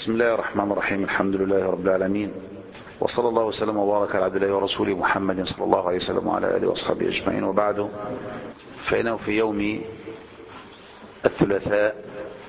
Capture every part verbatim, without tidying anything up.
بسم الله الرحمن الرحيم. الحمد لله رب العالمين، وصلى الله وسلم وبارك على عبد الله ورسوله محمد صلى الله عليه وسلم وعلى آله وأصحابه أجمعين، وبعد، فإنه في يوم الثلاثاء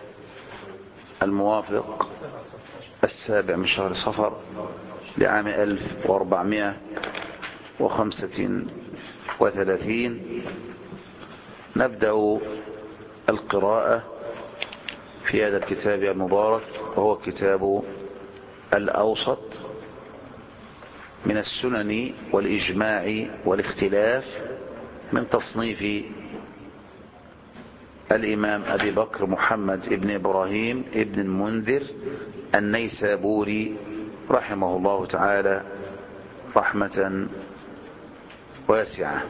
الموافق السابع من شهر صفر لعام ألف وأربعمائة وخمسة وثلاثين نبدأ القراءة في هذا الكتاب المبارك، وهو كتاب الأوسط من السنن والإجماع والاختلاف من تصنيف الإمام أبي بكر محمد ابن إبراهيم ابن المنذر النيسابوري رحمه الله تعالى رحمة واسعة،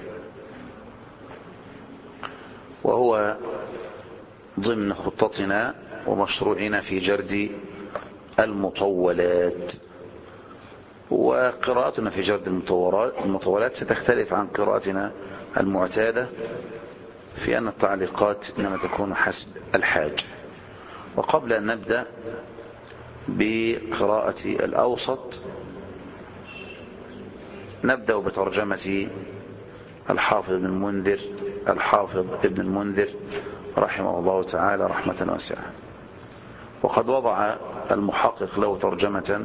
وهو ضمن خطتنا ومشروعنا في جرد المطولات. وقراءتنا في جرد المطولات ستختلف عن قراءتنا المعتادة في أن التعليقات إنما تكون حسب الحاج. وقبل أن نبدأ بقراءة الأوسط نبدأ بترجمة الحافظ ابن المنذر الحافظ ابن المنذر رحمه الله تعالى رحمة واسعة. وقد وضع المحقق له ترجمة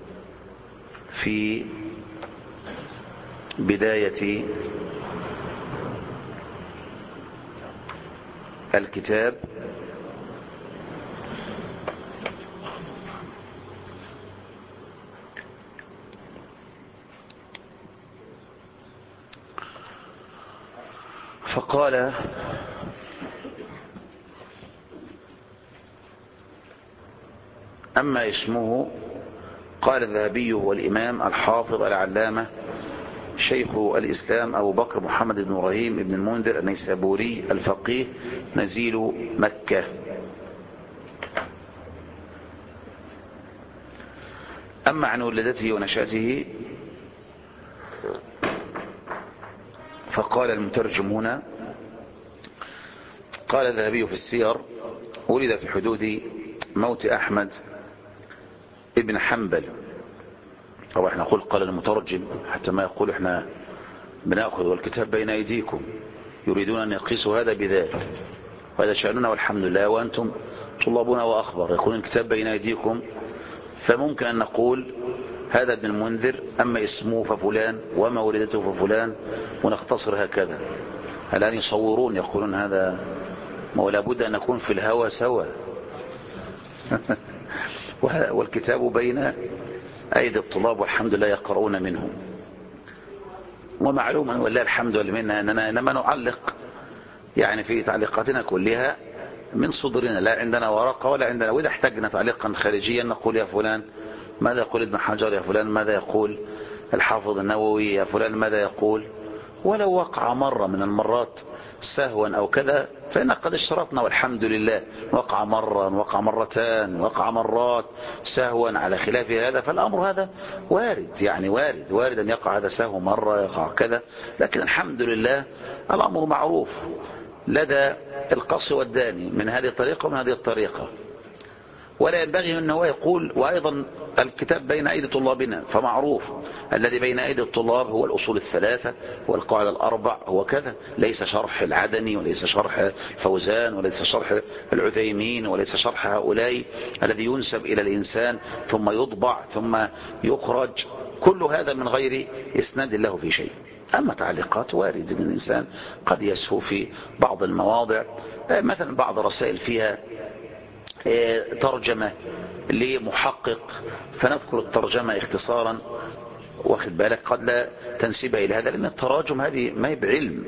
في بداية الكتاب، فقال: أما اسمه، قال الذهبي هو الإمام الحافظ العلامة شيخ الإسلام أبو بكر محمد بن إبراهيم بن المنذر النيسابوري الفقيه نزيل مكة. أما عن ولادته ونشأته، فقال المترجم هنا، قال الذهبي في السير: ولد في حدود موت أحمد ابن حنبل. طبعا احنا نقول قال المترجم حتى ما يقول احنا بنأخذ والكتاب بين أيديكم، يريدون أن يقيسوا هذا بذلك، وهذا شأننا والحمد لله، وأنتم طلابنا وأخبر. يقول الكتاب بين أيديكم، فممكن أن نقول هذا ابن المنذر، أما اسمه ففلان، وما ولدته ففلان، ونختصر هكذا. الآن يصورون يقولون هذا، ولا بد أن نكون في الهوى سوا والكتاب بين أيدي الطلاب والحمد لله يقرؤون منه. ومعلوما والله الحمد لله منا أننا إنما نعلق يعني في تعليقاتنا كلها من صدرنا، لا عندنا ورقة ولا عندنا، وإذا احتاجنا تعليقا خارجيا نقول يا فلان ماذا يقول ابن حجر، يا فلان ماذا يقول الحافظ النووي، يا فلان ماذا يقول. ولو وقع مرة من المرات سهوا أو كذا فإن قد اشترطنا والحمد لله، وقع مرة وقع مرتان وقع مرات سهوا على خلاف هذا، فالأمر هذا وارد، يعني وارد وارد أن يقع هذا سهو مرة يقع كذا، لكن الحمد لله الأمر معروف لدى القص والداني من هذه الطريقة ومن هذه الطريقة. ولا ينبغي أنه يقول، وأيضا الكتاب بين أيدي طلابنا، فمعروف الذي بين أيدي الطلاب هو الأصول الثلاثة والقواعد الأربع، هو كذا، ليس شرح العدني وليس شرح فوزان وليس شرح العثيمين وليس شرح هؤلاء الذي ينسب إلى الإنسان ثم يطبع ثم يخرج، كل هذا من غير إسناد له في شيء. أما تعليقات وارد أن الإنسان قد يسهو في بعض المواضع، مثلا بعض رسائل فيها ترجمة لمحقق فنذكر الترجمة اختصارا، واخد بالك، قد لا تنسبها إلى هذا، لأن التراجم هذه ما هي بعلم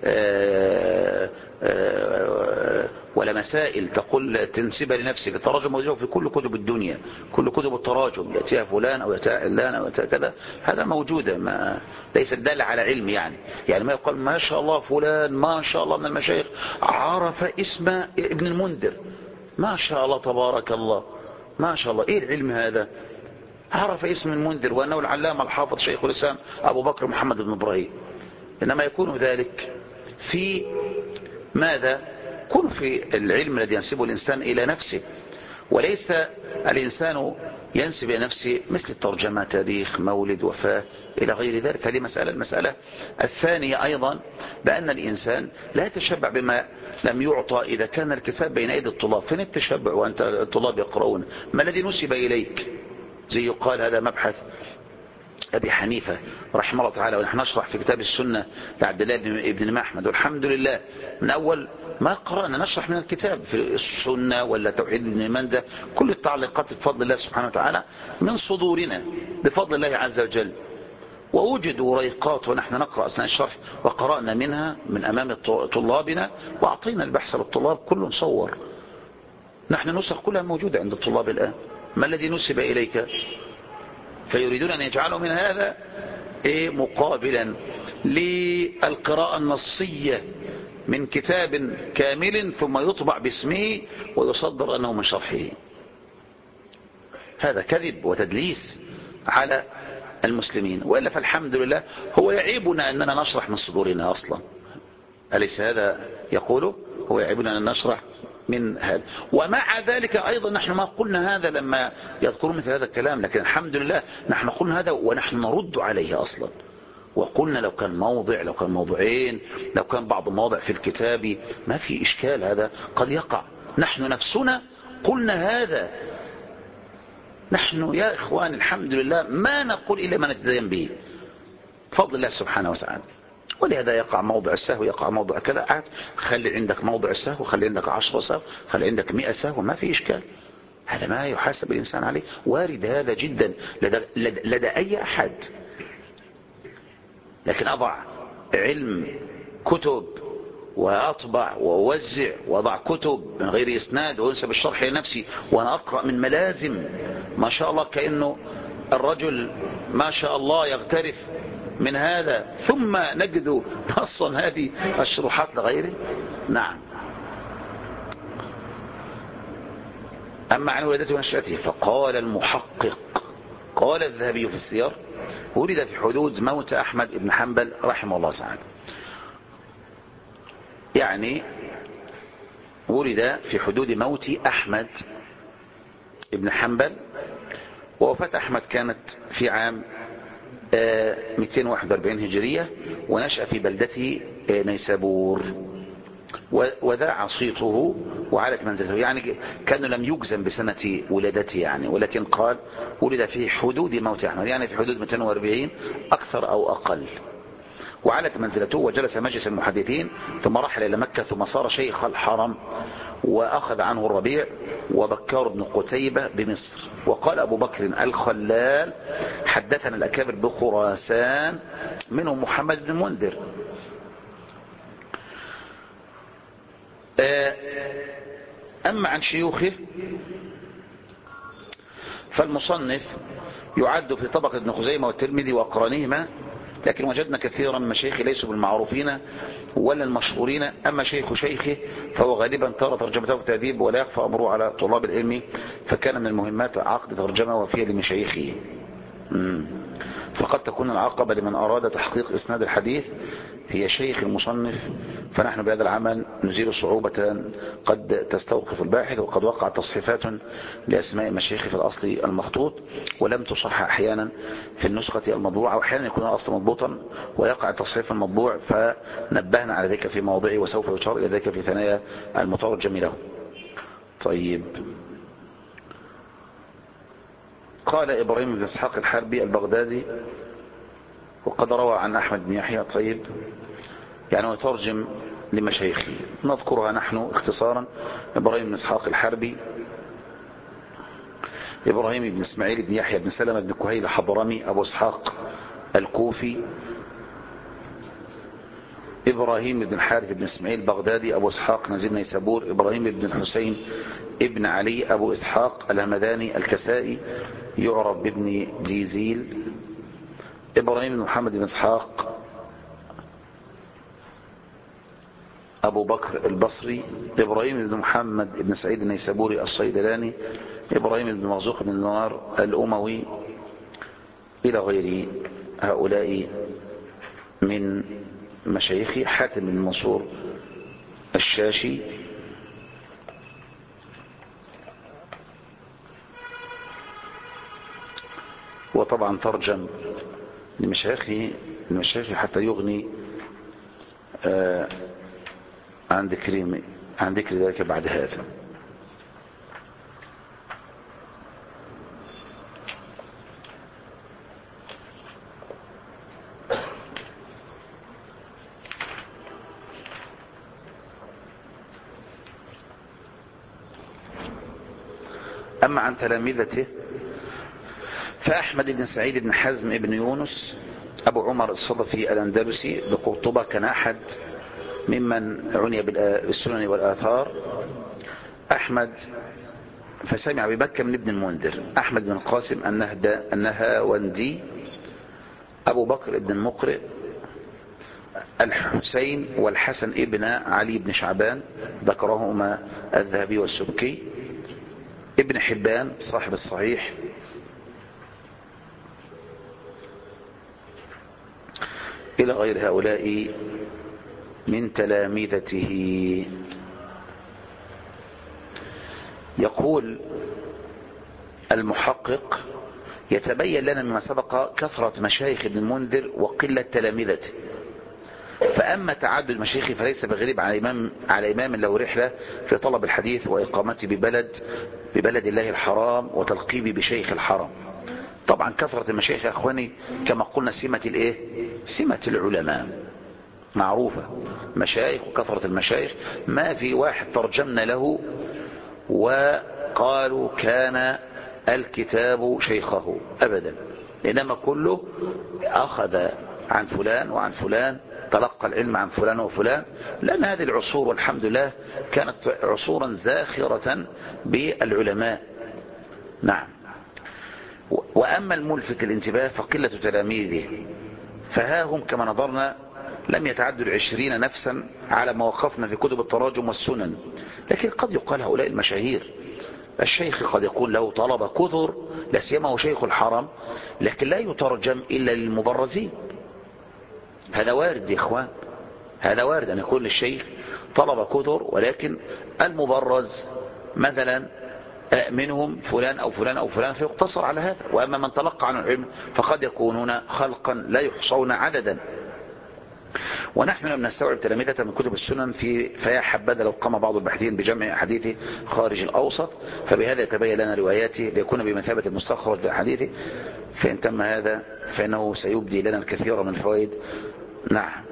ولا مسائل تقول تنسبها لنفسك. التراجم موجود في كل كتب الدنيا، كل كتب التراجم يأتيها فلان أو يأتيها علان أو يأتيها كذا، هذا موجودة، ما ليس دالة على علم. يعني يعني ما يقول ما شاء الله فلان ما شاء الله من المشايخ عرف اسم ابن المنذر، ما شاء الله تبارك الله ما شاء الله، ايه العلم هذا؟ عرف اسم المنذر وأنه العلامة الحافظ شيخ الإسلام أبو بكر محمد بن إبراهيم. إنما يكون ذلك في ماذا؟ يكون في العلم الذي ينسبه الإنسان إلى نفسه، وليس الإنسان ينسب إلى نفسه مثل الترجمة، تاريخ، مولد، وفاة إلى غير ذلك. هذه مسألة. المسألة الثانية أيضا بأن الإنسان لا يتشبع بما لم يعطى. إذا كان الكتاب بين أيدي الطلاب فين التشبع وأنت الطلاب يقرؤون؟ ما الذي نسب إليك؟ زي يقال هذا مبحث أبي حنيفة رحمه الله تعالى، ونحن نشرح في كتاب السنة لعبد الله بن الإمام أحمد، والحمد لله من أول ما قرأنا نشرح من الكتاب في السنة ولا توحيد ابن مندة، كل التعليقات بفضل الله سبحانه وتعالى من صدورنا بفضل الله عز وجل. ووجدوا ريقات ونحن نقرأ أثناء الشرح وقرأنا منها من أمام طلابنا، وأعطينا البحث للطلاب كل صور. نحن نسخ كلها موجودة عند الطلاب الآن. ما الذي نسب إليك؟ فيريدون أن يجعلوا من هذا إيه مقابلا للقراءة النصية من كتاب كامل ثم يطبع باسمه ويصدر أنه من شرحه. هذا كذب وتدليس على المسلمين. وإلا فالحمد لله هو يعيبنا أننا نشرح من صدورنا أصلا، أليس هذا يقوله؟ هو يعيبنا أن نشرح من هذا. ومع ذلك أيضا نحن ما قلنا هذا لما يذكرون مثل هذا الكلام، لكن الحمد لله نحن قلنا هذا ونحن نرد عليه أصلا. وقلنا لو كان موضع، لو كان موضوعين، لو كان بعض المواضع في الكتاب ما في إشكال، هذا قد يقع. نحن نفسنا قلنا هذا. نحن يا إخوان الحمد لله ما نقول إلا ما نتدين به بفضل الله سبحانه وتعالى. ولهذا يقع موضع السهو، يقع موضع كذا، عاد خلي عندك موضع السهو، خلي عندك عشرة سهو، خلي عندك مئة سهو، ما في إشكال. هذا ما يحاسب الإنسان عليه، وارد هذا جدا لدى, لدى, لدى أي أحد. لكن أضع علم كتب وأطبع وأوزع وأضع كتب من غير إسناد وأنسب الشرح لنفسي وأنا أقرأ من ملازم ما شاء الله كأنه الرجل ما شاء الله يغترف من هذا، ثم نجد نصا هذه الشروحات لغيره. نعم. أما عن ولادته ونشأته فقال المحقق، قال الذهبي في السير: ولد في حدود موت أحمد بن حنبل رحمه الله تعالى. يعني ولد في حدود موت أحمد بن حنبل، ووفاة أحمد كانت في عام مئتين وواحد وأربعين هجرية، ونشأ في بلدته نيسابور، وذاع صيته وعلت منزلته. يعني كانوا لم يجزم بسنة ولادته يعني، ولكن قال ولد في حدود موت أحمد، يعني في حدود مئتين وأربعين أكثر أو أقل. وعلت منزلته وجلس مجلس المحدثين، ثم رحل إلى مكة، ثم صار شيخ الحرم، وأخذ عنه الربيع وبكار بن قتيبة بمصر. وقال أبو بكر الخلال: حدثنا الأكابر بخراسان منهم محمد بن منذر. أما عن شيوخه فالمصنف يعد في طبقة ابن خزيمة والترمذي وأقرانهما، لكن وجدنا كثيرا من مشايخه ليسوا بالمعروفين ولا المشهورين. أما شيخ شيخه فهو غالبا ترى ترجمته بتأديب ولا يخفى أمره على طلاب العلم، فكان من المهمات عقد ترجمة وفيها لمشايخه. فقد تكون العقبة لمن أراد تحقيق إسناد الحديث هي شيخ المصنف، فنحن بهذا العمل نزيل صعوبة قد تستوقف الباحث. وقد وقع تصحيفات لأسماء مشايخ في الأصل المخطوط ولم تصح أحيانا في النسخة المطبوعة، وأحيانا يكون الأصل مضبوطا ويقع التصحيف المطبوع، فنبهنا على ذلك في موضعه وسوف يشار إلى ذلك في ثنايا المترجم له. طيب، قال إبراهيم بن إسحاق الحربي البغدادي: وقد روى عن أحمد بن يحيى. طيب، يعني يترجم لمشايخه، نذكرها نحن اختصارا. إبراهيم بن إسحاق الحربي، إبراهيم بن إسماعيل بن يحيى بن سلمة بن كهيل الحضرمي أبو إسحاق الكوفي، إبراهيم بن الحارث بن إسماعيل بغدادي أبو إسحاق نزيل نيسابور، إبراهيم بن الحسين ابن علي أبو إسحاق الهمداني الكسائي يعرف بابن جيزيل، إبراهيم بن محمد بن إسحاق أبو بكر البصري، إبراهيم بن محمد بن سعيد النيسابوري الصيدلاني، إبراهيم بن مرزوق بن النار الأموي، إلى غير هؤلاء من مشايخ. حاتم بن منصور الشاشي، وطبعا ترجم لمشايخه لمشايخه حتى يغني آه عن ذكر عن ذكر ذلك بعد هذا. أما عن تلامذته فأحمد بن سعيد بن حزم بن يونس أبو عمر الصدفي الأندلسي بقرطبة كان أحد ممن عني بالسنن والآثار. أحمد فسمع بمكة من ابن المنذر أحمد بن القاسم النهاوندي أبو بكر بن المقرئ الحسين والحسن ابن علي بن شعبان ذكرهما الذهبي والسبكي ابن حبان صاحب الصحيح إلى غير هؤلاء من تلامذته. يقول المحقق يتبين لنا مما سبق كثرة مشايخ ابن المنذر وقلة تلامذته. فأما تعدد مشايخه فليس بغريب على إمام, على إمام له رحلة في طلب الحديث وإقامته ببلد ببلد الله الحرام وتلقيبه بشيخ الحرام. طبعا كثرة المشايخ يا أخواني كما قلنا سمة الإيه؟ سمة العلماء معروفة، مشايخ وكثرة المشايخ. ما في واحد ترجمنا له وقالوا كان الكتاب شيخه أبدا، إنما كله أخذ عن فلان وعن فلان، تلقى العلم عن فلان وفلان. لأن هذه العصور والحمد لله كانت عصورا زاخرة بالعلماء. نعم. وأما الملفت الانتباه فقلة تلاميذه، فها هم كما نظرنا لم يتعدوا العشرين نفسا على ما وقفنا في كتب التراجم والسنن. لكن قد يقال هؤلاء المشاهير الشيخ قد يكون له طلبة كثر، لا سيما هو شيخ الحرم، لكن لا يترجم إلا للمبرزين. هذا وارد يا إخوان، هذا وارد أن يكون للشيخ طلبة كثر ولكن المبرز مثلا منهم فلان أو فلان أو فلان فيقتصر على هذا. وأما من تلقى عن العلم فقد يكونون خلقا لا يحصون عددا. ونحن لم نستوعب تلامذة من كتب السنن في فيا حبذا لو قام بعض الباحثين بجمع أحاديثه خارج الأوسط، فبهذا يتبين لنا رواياته ليكون بمثابة المستخرج لأحاديثه. فإن تم هذا فإنه سيبدي لنا الكثير من الفوائد. نعم.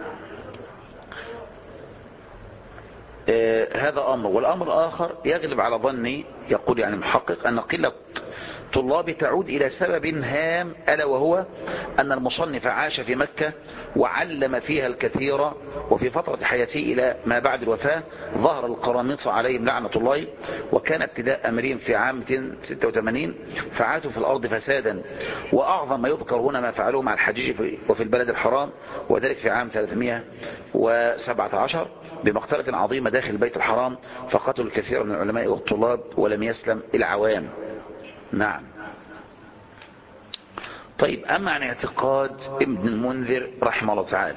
آه هذا أمر. والأمر الآخر يغلب على ظني، يقول يعني محقق، أن قلة طلاب تعود إلى سبب هام، ألا وهو أن المصنف عاش في مكة وعلم فيها الكثير، وفي فترة حياته إلى ما بعد الوفاة ظهر القرامطة عليهم لعنة الله، وكان ابتداء أمرهم في عام ستة وثمانين فعاتوا في الأرض فسادا. وأعظم ما يذكر هنا ما فعلوه مع الحجيج وفي البلد الحرام، وذلك في عام ثلاثمائة وسبعة عشر بمقتلة عظيمة داخل البيت الحرام، فقتلوا الكثير من العلماء والطلاب ولم يسلم العوام. نعم. طيب، أما عن اعتقاد ابن المنذر رحمه الله تعالى،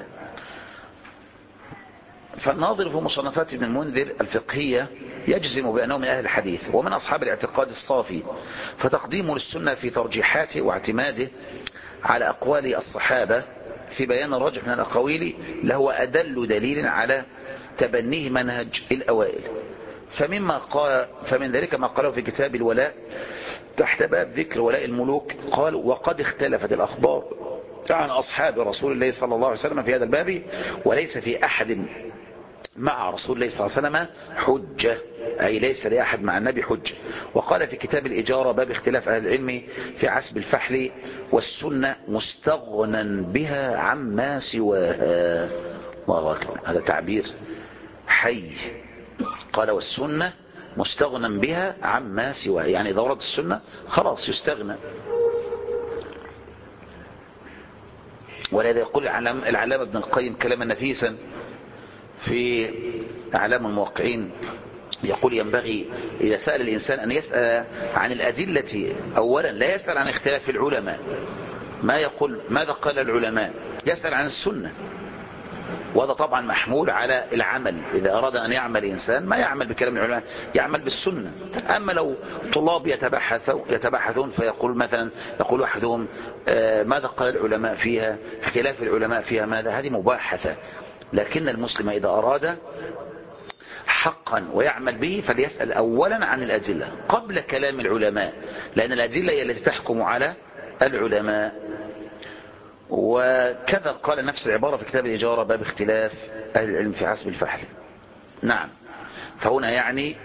فالناظر في مصنفات ابن المنذر الفقهية يجزم بأنه من أهل الحديث ومن أصحاب الاعتقاد الصافي، فتقديمه للسنة في ترجيحاته واعتماده على أقوال الصحابة في بيان الرجح من الأقاويل لهو أدل دليل على تبنيه منهج الأوائل. فمما قال فمن ذلك ما قاله في كتاب الولاء تحت باب ذكر ولاء الملوك، قال: وقد اختلفت الأخبار عن أصحاب رسول الله صلى الله عليه وسلم في هذا الباب، وليس في أحد مع رسول الله صلى الله عليه وسلم حجة، أي ليس لأحد مع النبي حجة. وقال في كتاب الإجارة باب اختلاف أهل العلم في عسب الفحل والسنة مستغنى بها عما سواها. الله أكبر، هذا تعبير حي. قال: والسنة مستغنى بها عما سواها، يعني إذا ورد السنة خلاص يستغنى. ولذا يقول العلامة ابن القيم كلاما نفيسا في أعلام الموقعين، يقول: ينبغي إذا سأل الإنسان أن يسأل عن الأدلة أولا، لا يسأل عن اختلاف العلماء، ما يقول ماذا قال العلماء، يسأل عن السنة. وهذا طبعا محمول على العمل. إذا أراد أن يعمل إنسان ما يعمل بكلام العلماء، يعمل بالسنة. أما لو طلاب يتبحثون فيقول مثلا يقول أحدهم ماذا قال العلماء فيها، اختلاف العلماء فيها ماذا، هذه مباحثة. لكن المسلم إذا أراد حقا ويعمل به فليسأل أولا عن الأدلة قبل كلام العلماء، لأن الأدلة هي التي تحكم على العلماء. وكذا قال نفس العبارة في كتاب الإجارة باب اختلاف أهل العلم في حسب الفحل. نعم. فهنا يعني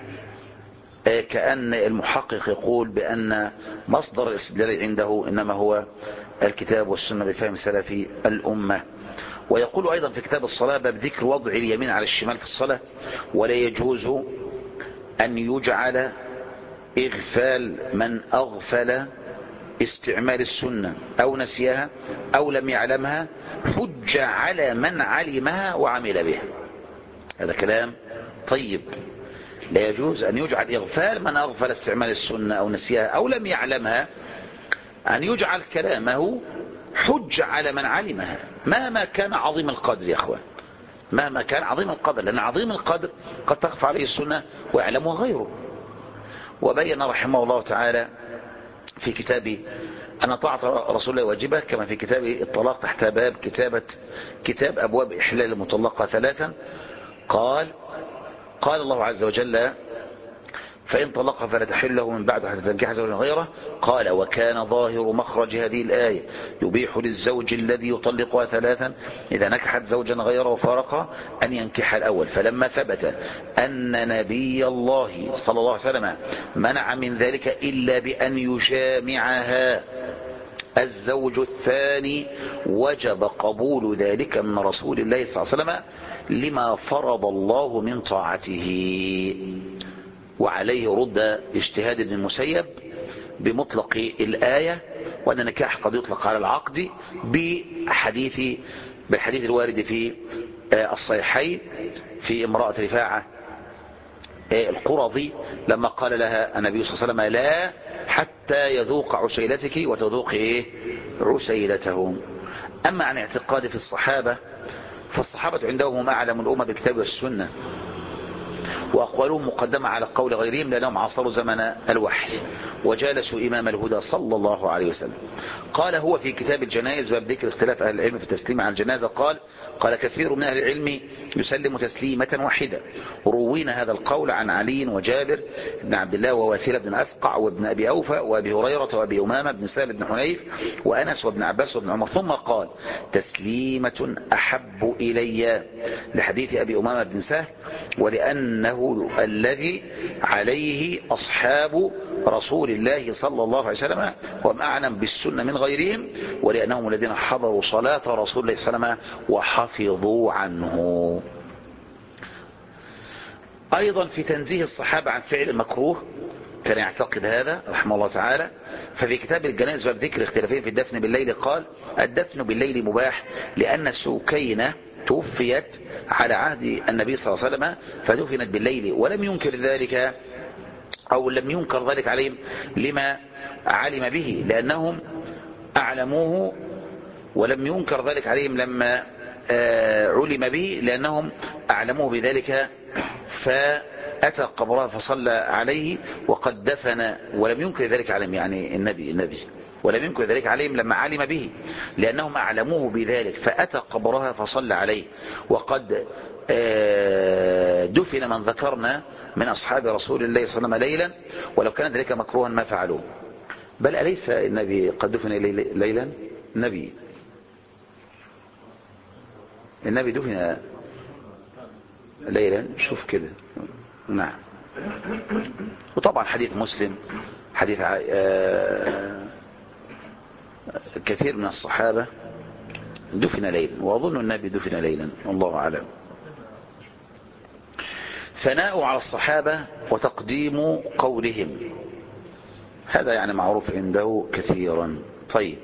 كأن المحقق يقول بأن مصدر الاستدلال عنده إنما هو الكتاب والسنة بفهم سلف الأمة. ويقول أيضا في كتاب الصلاة باب ذكر وضع اليمين على الشمال في الصلاة، ولا يجوز أن يجعل إغفال من أغفل استعمال السنة أو نسيها أو لم يعلمها حجة على من علمها وعمل بها. هذا كلام طيب. لا يجوز أن يجعل إغفال من أغفل استعمال السنة أو نسيها أو لم يعلمها، أن يجعل كلامه حجة على من علمها مهما كان عظيم القدر. يا أخوان مهما كان عظيم القدر، لأن عظيم القدر قد تخفى عليه السنة ويعلمها غيره. وبين رحمه الله تعالى في كتابه أن طاعة رسول الله واجبة، كما في كتاب الطلاق تحت باب كتابة كتاب أبواب إحلال المطلقة ثلاثا قال قال الله عز وجل فإن طلقها فلا تحل له من بعد حتى تنكح زوجا غيره. قال وكان ظاهر مخرج هذه الآية يبيح للزوج الذي يطلقها ثلاثا إذا نكحت زوجا غيره وفارقها أن ينكح الأول. فلما ثبت أن نبي الله صلى الله عليه وسلم منع من ذلك إلا بأن يجامعها الزوج الثاني وجب قبول ذلك من رسول الله صلى الله عليه وسلم لما فرض الله من طاعته. وعليه رد اجتهاد ابن المسيب بمطلق الآية، وأن النكاح قد يطلق على العقد بحديث بالحديث الوارد في الصحيحين في امرأة رفاعة القرظي لما قال لها النبي صلى الله عليه وسلم لا حتى يذوق عسيلتك وتذوق إيه عسيلته. أما عن اعتقاد في الصحابة فالصحابة عندهم أعلم الأمة بالكتاب والسنة، وأقوالهم مقدمة على قول غيرهم لأنهم عاصروا زمن الوحي وجالسوا إمام الهدى صلى الله عليه وسلم. قال هو في كتاب الجنائز باب ذكر اختلاف أهل العلم في التسليم على الجنازة قال قال كثير من أهل العلم يسلم تسليمة واحدة. روينا هذا القول عن علي وجابر بن عبد الله وواثلة بن أفقع وابن أبي أوفى وأبي هريرة وأبي أمامة بن سهل بن حنيف وأنس وابن عباس وابن عمر. ثم قال تسليمة أحب إلي لحديث أبي أمامة بن سهل ولأنه الذي عليه أصحاب رسول الله صلى الله عليه وسلم وهم أعلم بالسنة من غيرهم، ولأنهم الذين حضروا صلاة رسول الله صلى الله عليه وسلم وحفظوا عنه. أيضا في تنزيه الصحابة عن فعل المكروه كان يعتقد هذا رحمه الله تعالى. ففي كتاب الجنائز باب ذكر اختلافين في الدفن بالليل قال الدفن بالليل مباح لأن سوكينة توفيت على عهد النبي صلى الله عليه وسلم فدفنت بالليل ولم ينكر ذلك أو لم ينكر ذلك عليهم لما علم به لأنهم أعلموه، ولم ينكر ذلك عليهم لما علم به لأنهم أعلموه بذلك فأتى قبرها فصلى عليه وقد دفن ولم ينكر ذلك عليهم يعني النبي النبي ولم ينكر ذلك عليهم لما علم به لأنهم أعلموه بذلك فأتى قبرها فصلى عليه وقد دفن من ذكرنا من أصحاب رسول الله صلى الله عليه وسلم ليلا ولو كان ذلك مكروها ما فعلوه. بل أليس النبي قد دفن ليلا؟ النبي النبي دفن ليلا شوف كده. نعم. وطبعا حديث مسلم حديث كثير من الصحابة دفن ليلا وأظن النبي دفن ليلا والله أعلم. ثناء على الصحابة وتقديم قولهم هذا يعني معروف عنده كثيرا. طيب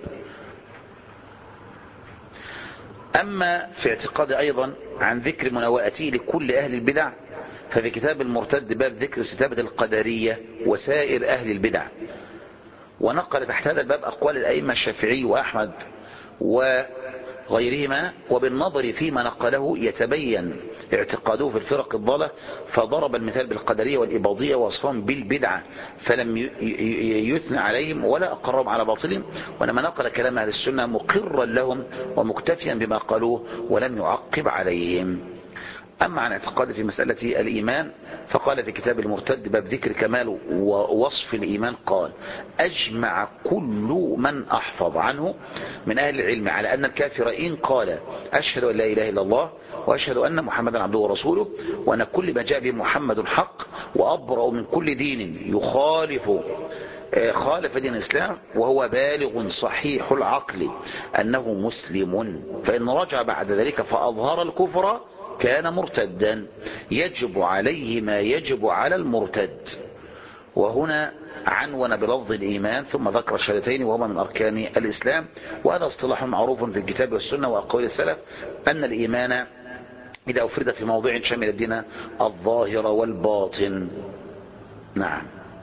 أما في اعتقاد أيضا عن ذكر مناوئته لكل أهل البدع ففي كتاب المرتد باب ذكر ستابة القدرية وسائر أهل البدع. ونقل تحت هذا الباب أقوال الأئمة الشافعي وأحمد غيرهما، وبالنظر فيما نقله يتبين اعتقاده في الفرق الضالة، فضرب المثال بالقدرية والإباضية وصفهم بالبدعة فلم يثنى عليهم ولا أقرهم على باطلهم، ولما نقل كلام أهل السنة مقرا لهم ومكتفيا بما قالوه ولم يعقب عليهم. أما عن اعتقاد في مسألة الإيمان فقال في كتاب المرتد باب ذكر كمال ووصف الإيمان قال: أجمع كل من أحفظ عنه من أهل العلم على أن الكافر إن قال أشهد أن لا إله إلا الله وأشهد أن محمدا عبده ورسوله وأن كل ما جاء به محمد حق وأبرأ من كل دين يخالف خالف دين الإسلام وهو بالغ صحيح العقل أنه مسلم، فإن رجع بعد ذلك فأظهر الكفر كان مرتدا يجب عليه ما يجب على المرتد. وهنا عنون بلفظ الإيمان ثم ذكر الشهادتين وهما من أركان الإسلام، وهذا اصطلاح معروف في الكتاب والسنة وأقوال السلف أن الإيمان إذا أفرد في موضع شمل الدين الظاهر والباطن. نعم.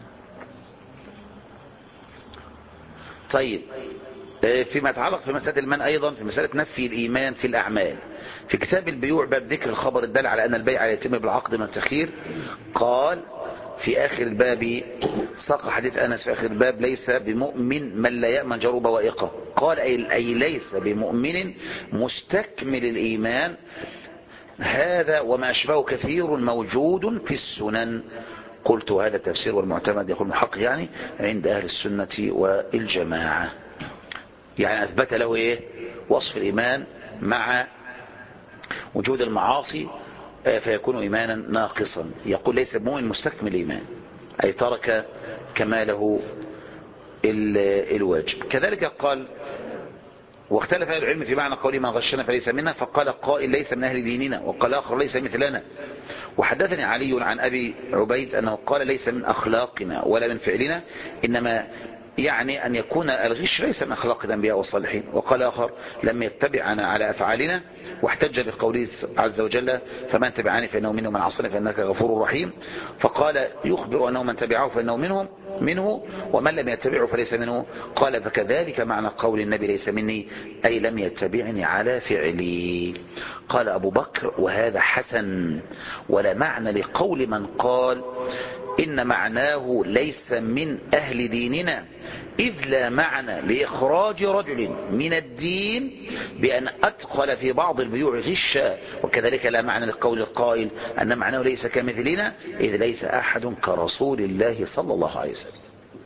طيب، فيما يتعلق في مسألة المن أيضا في مسألة نفي الإيمان في الأعمال في كتاب البيوع باب ذكر الخبر الدال على أن البيع يتم بالعقد من التخير قال في آخر الباب ساق حديث أنس في آخر الباب: ليس بمؤمن من لا يأمن جار بوائقه. قال أي ليس بمؤمن مستكمل الإيمان، هذا وما أشبهه كثير موجود في السنن. قلت هذا التفسير والمعتمد يقول محق يعني عند أهل السنة والجماعة، يعني أثبت له إيه؟ وصف الإيمان مع وجود المعاصي فيكون إيمانا ناقصا. يقول ليس بمؤمن مستكمل الإيمان أي ترك كماله الواجب. كذلك قال: واختلف أهل العلم في معنى قوله من غشنا فليس منا، فقال قائل ليس من أهل ديننا وقال آخر ليس مثلنا. وحدثني علي عن أبي عبيد أنه قال ليس من أخلاقنا ولا من فعلنا، إنما يعني أن يكون الغش ليس من أخلاق الأنبياء والصالحين. وقال آخر لم يتبعنا على أفعالنا، واحتج بقوله عز وجل: فمن تبعني فإنه منه من عصاني فإنك غفور رحيم. فقال يخبر أنه من تبعه فإنه منهم منه ومن لم يتبعه فليس منه. قال فكذلك معنى قول النبي ليس مني أي لم يتبعني على فعلي. قال أبو بكر: وهذا حسن، ولا معنى لقول من قال إن معناه ليس من أهل ديننا، إذ لا معنى لإخراج رجل من الدين بأن أدخل في بعض البيوع غشا، وكذلك لا معنى للقول القائل أن معناه ليس كمثلنا، إذ ليس أحد كرسول الله صلى الله عليه وسلم.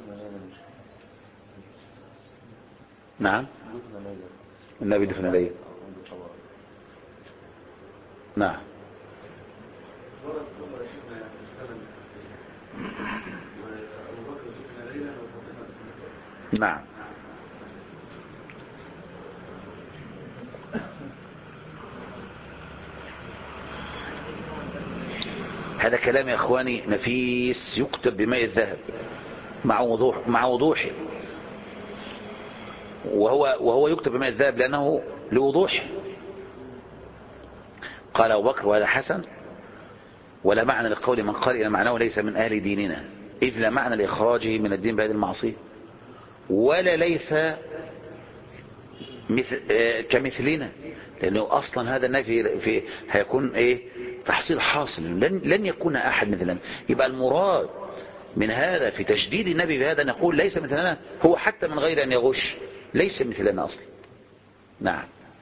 نعم، النبي دفن ليه. نعم. نعم. هذا كلام يا اخواني نفيس يكتب بماء الذهب مع وضوح مع وضوحه، وهو وهو يكتب بماء الذهب لانه لوضوحه. قال ابو بكر: وهذا حسن، ولا معنى لقول من قال إن معناه ليس من أهل ديننا، إذ لا معنى لإخراجه من الدين بهذه المعصية، ولا ليس مثل كمثلنا، لأنه أصلا هذا النفي في هيكون إيه؟ تحصيل حاصل، لن, لن يكون أحد مثلنا. يبقى المراد من هذا في تشديد النبي بهذا نقول ليس مثلنا، هو حتى من غير أن يغش ليس مثلنا أصلا. نعم.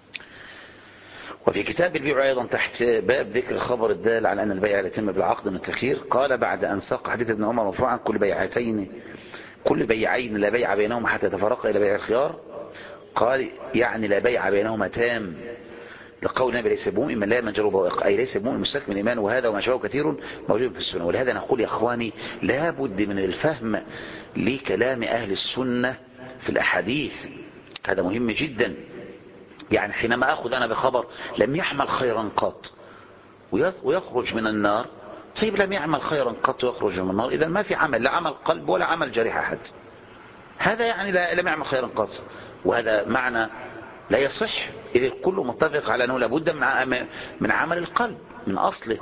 وفي كتاب البيع أيضا تحت باب ذكر خبر الدال على أن البيع يتم بالعقد من التخير قال بعد أن ساق حديث ابن عمر مرفوعا: كل بيعتين كل بيعين لا بيع بينهما حتى يتفرقا إلى بيع الخيار، قال يعني لا بيع بينهما تام، لقول النبي ليس بمؤمن من لا يأمن جاره بوائقه، أي ليس بمؤمن مستكمل الإيمان. وهذا وما شابه كثير موجود في السنة. ولهذا نقول يا أخواني لا بد من الفهم لكلام أهل السنة في الأحاديث، هذا مهم جدا. يعني حينما أخذ أنا بخبر لم يعمل خيرا قط ويخرج من النار، طيب لم يعمل خيرا قط ويخرج من النار، إذا ما في عمل، لا عمل قلب ولا عمل جارح أحد، هذا يعني لا لم يعمل خيرا قط، وهذا معنى لا يصح، إذ الكل متفق على أنه لابد من من عمل القلب من أصله.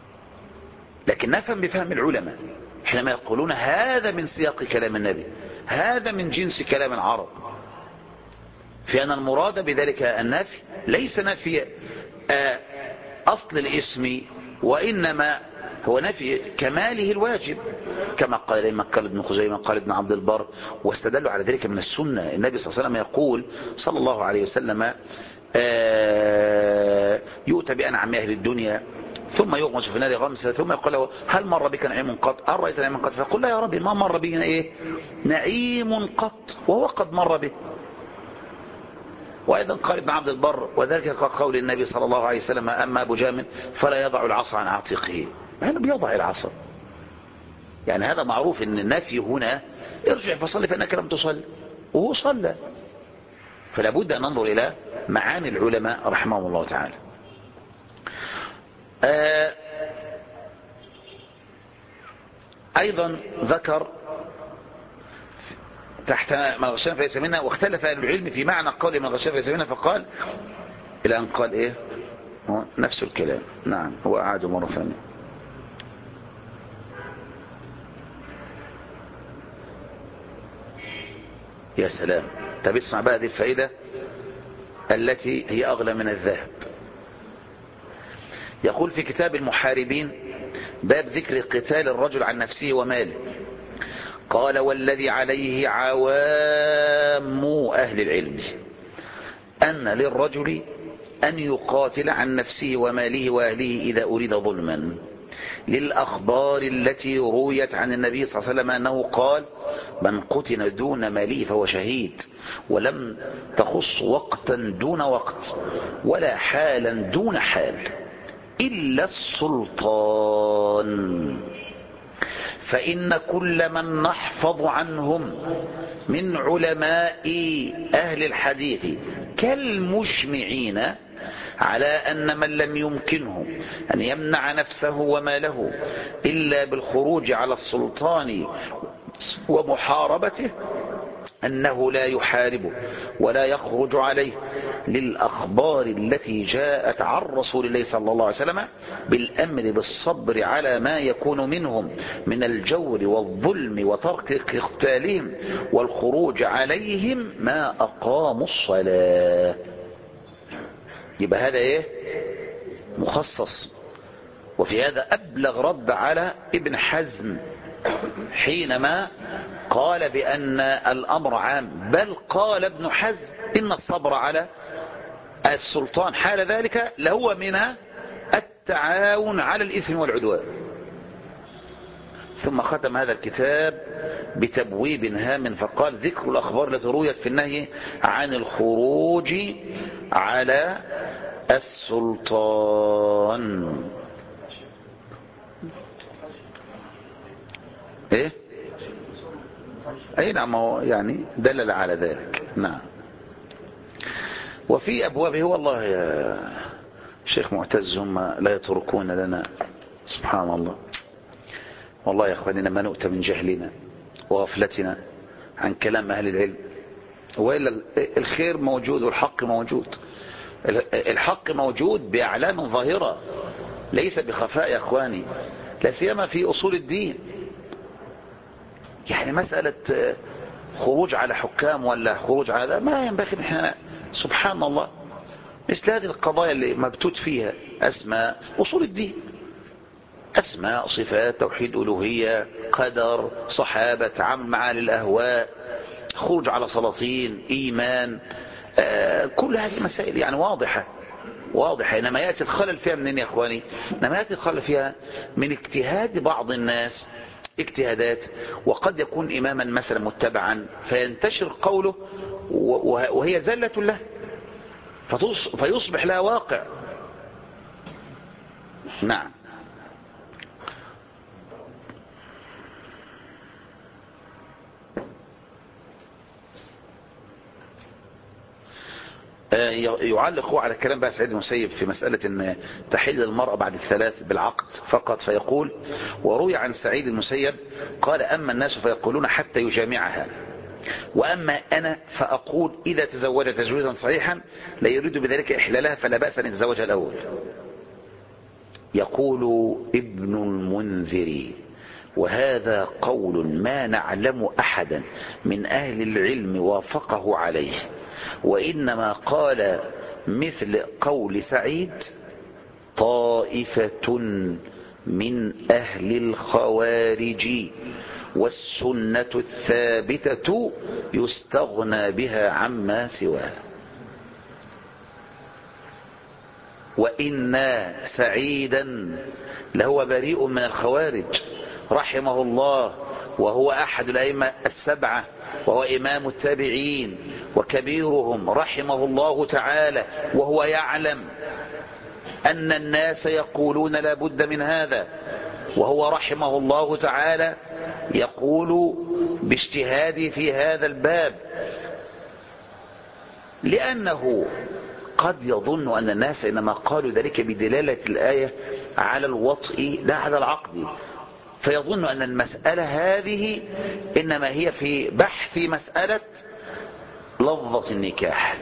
لكن نفهم بفهم العلماء حينما يقولون هذا من سياق كلام النبي، هذا من جنس كلام العرب، في أن المراد بذلك النفي ليس نفي أصل الاسم، وإنما هو نفي كماله الواجب، كما قال الإمام قال ابن خزيمة قال ابن عبد البر، واستدلوا على ذلك من السنة. النبي صلى الله عليه وسلم يقول صلى الله عليه وسلم يؤتى بأنعم أهل الدنيا ثم يغمس في النار غمسة ثم يقول له هل مر بك نعيم قط؟ هل رأيت نعيم قط؟ فقل لا يا ربي ما مر بي إيه نعيم قط، وهو قد مر به. وأيضا قال ابن عبد البر وذلك قول النبي صلى الله عليه وسلم أما أبو جام فلا يضع العصا عن عاتقه، يعني بيضع العصا، يعني هذا معروف ان النفي هنا ارجع فصلي فإنك لم تصلي، وهو صلى. فلا بد أن ننظر إلى معاني العلماء رحمهم الله تعالى. آه أيضا ذكر تحت من غشنا فليس منا، واختلف أهل العلم في معنى قول من غشنا فليس منا، فقال إلى أن قال إيه نفس الكلام. نعم هو أعاد مرة ثانية. يا سلام، طب اسمع بقى هذه الفائدة التي هي أغلى من الذهب. يقول في كتاب المحاربين باب ذكر قتال الرجل عن نفسه وماله، قال والذي عليه عوام أهل العلم أن للرجل أن يقاتل عن نفسه وماله وأهله إذا أريد ظلما، للأخبار التي رويت عن النبي صلى الله عليه وسلم أنه قال من قتل دون ماله فهو شهيد، ولم تخص وقتا دون وقت ولا حالا دون حال إلا السلطان، فإن كل من نحفظ عنهم من علماء أهل الحديث كالمشمعين على أن من لم يمكنه أن يمنع نفسه وماله إلا بالخروج على السلطان ومحاربته أنه لا يحاربه ولا يخرج عليه، للأخبار التي جاءت عن رسول الله صلى الله عليه وسلم بالأمر بالصبر على ما يكون منهم من الجور والظلم وترك اقتالهم والخروج عليهم ما أقاموا الصلاة. يبقى هذا ايه مخصص. وفي هذا أبلغ رد على ابن حزم حينما قال بأن الأمر عام، بل قال ابن حزم إن الصبر على السلطان حال ذلك لهو من التعاون على الإثم والعدوان. ثم ختم هذا الكتاب بتبويب هام فقال ذكر الأخبار التي رويت في النهي عن الخروج على السلطان. ايه اي نعم يعني دلل على ذلك. نعم. وفي ابوابه والله يا شيخ معتز هم لا يتركون لنا، سبحان الله والله يا اخواننا ما نؤتى من جهلنا وغفلتنا عن كلام اهل العلم، وإلا الخير موجود والحق موجود، الحق موجود بأعلام ظاهرة ليس بخفاء يا اخواني، لا سيما في اصول الدين. يعني مسألة خروج على حكام ولا خروج على ما ينبغي احنا، سبحان الله، مثل هذه القضايا اللي مبتوت فيها أسماء أصول الدين، أسماء صفات توحيد ألوهية قدر صحابة عم معاني الأهواء خروج على سلاطين إيمان، آه كل هذه المسائل يعني واضحة واضحة. إنما يأتي الخلل فيها منين يا أخواني؟ إنما يأتي الخلل فيها من اجتهاد بعض الناس اجتهادات، وقد يكون إماما مثلا متبعا فينتشر قوله وهي زلة له فيصبح لها واقع. نعم. يعلق هو على الكلام بقى سعيد المسيب في مسألة ان تحل المرأة بعد الثلاث بالعقد فقط، فيقول وروي عن سعيد المسيب قال أما الناس فيقولون حتى يجامعها، وأما أنا فأقول إذا تزوج تزويجا صحيحا لا يريد بذلك إحلالها فلا بأس أن يتزوجها الأول. يقول ابن المنذر وهذا قول ما نعلم أحدا من أهل العلم وافقه عليه، وإنما قال مثل قول سعيد طائفة من أهل الخوارج، والسنة الثابتة يستغنى بها عما سواها. وإن سعيدا لهو بريء من الخوارج رحمه الله، وهو أحد الأئمة السبعة، وهو إمام التابعين وكبيرهم رحمه الله تعالى، وهو يعلم أن الناس يقولون لا بد من هذا، وهو رحمه الله تعالى يقول باجتهاده في هذا الباب، لأنه قد يظن أن الناس إنما قالوا ذلك بدلالة الآية على الوطء لا على العقد، فيظن أن المسألة هذه إنما هي في بحث مسألة لفظة النكاح،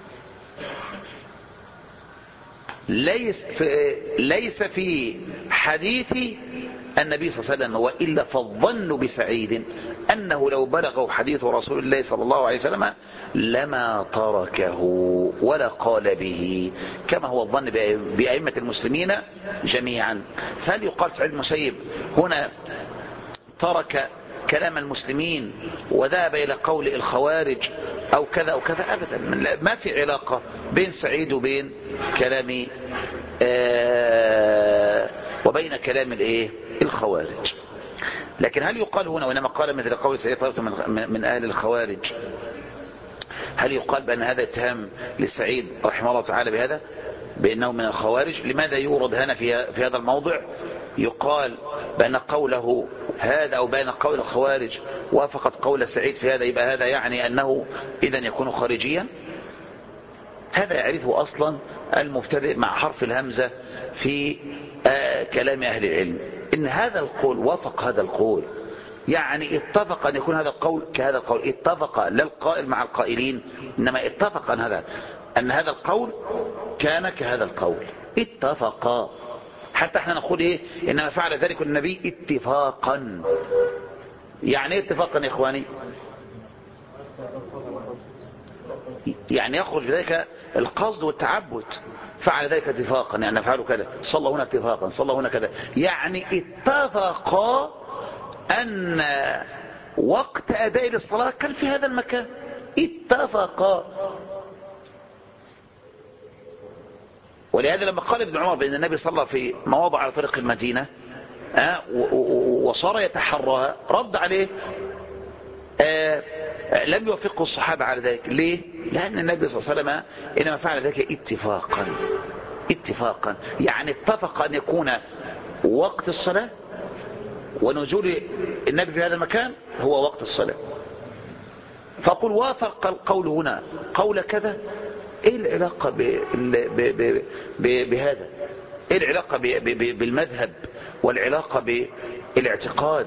ليس في, ليس في حديث النبي صلى الله عليه وسلم، وإلا فالظن بسعيد أنه لو بلغه حديث رسول الله صلى الله عليه وسلم لما تركه ولا قال به، كما هو الظن بأئمة المسلمين جميعا. فهل يقال سعيد المسيب هنا ترك كلام المسلمين وذهب إلى قول الخوارج أو كذا أو كذا؟ أبدا، ما في علاقة بين سعيد وبين كلام آه وبين كلام الايه الخوارج. لكن هل يقال هنا وإنما قال مثل قول سعيد من أهل الخوارج، هل يقال بأن هذا اتهام للسعيد رحمه الله تعالى بهذا بأنه من الخوارج؟ لماذا يورد هنا في في هذا الموضع يقال بأن قوله هذا أو بأن قول الخوارج وافقت قول سعيد في هذا، يبقى هذا يعني أنه إذن يكون خارجيا؟ هذا يعرفه أصلا المبتدئ مع حرف الهمزة في آه كلام أهل العلم، إن هذا القول وافق هذا القول، يعني اتفق أن يكون هذا القول كهذا القول، اتفق لا القائل مع القائلين، إنما اتفق أن هذا أن هذا القول كان كهذا القول، اتفقا. حتى احنا نقول ايه انما فعل ذلك النبي اتفاقا. يعني ايه اتفاقا يا اخواني؟ يعني يخرج ذلك القصد والتعبد، فعل ذلك اتفاقا، يعني فعلوا كذا، صلى هنا اتفاقا، صلى هنا كذا، يعني اتفقا ان وقت اداء للصلاة كان في هذا المكان، اتفقا. ولهذا لما قال ابن عمر بأن النبي صلى في مواضع على طريق المدينة أه وصار يتحرها، رد عليه أه لم يوافقه الصحابة على ذلك. ليه؟ لأن النبي صلى الله عليه وسلم إنما فعل ذلك اتفاقا، اتفاقا يعني اتفق أن يكون وقت الصلاة ونزول النبي في هذا المكان هو وقت الصلاة. فقل وافق القول هنا قول كذا، ايه العلاقة ب... ب... ب... ب... بهذا؟ ايه العلاقة ب... ب... بالمذهب والعلاقة بالاعتقاد؟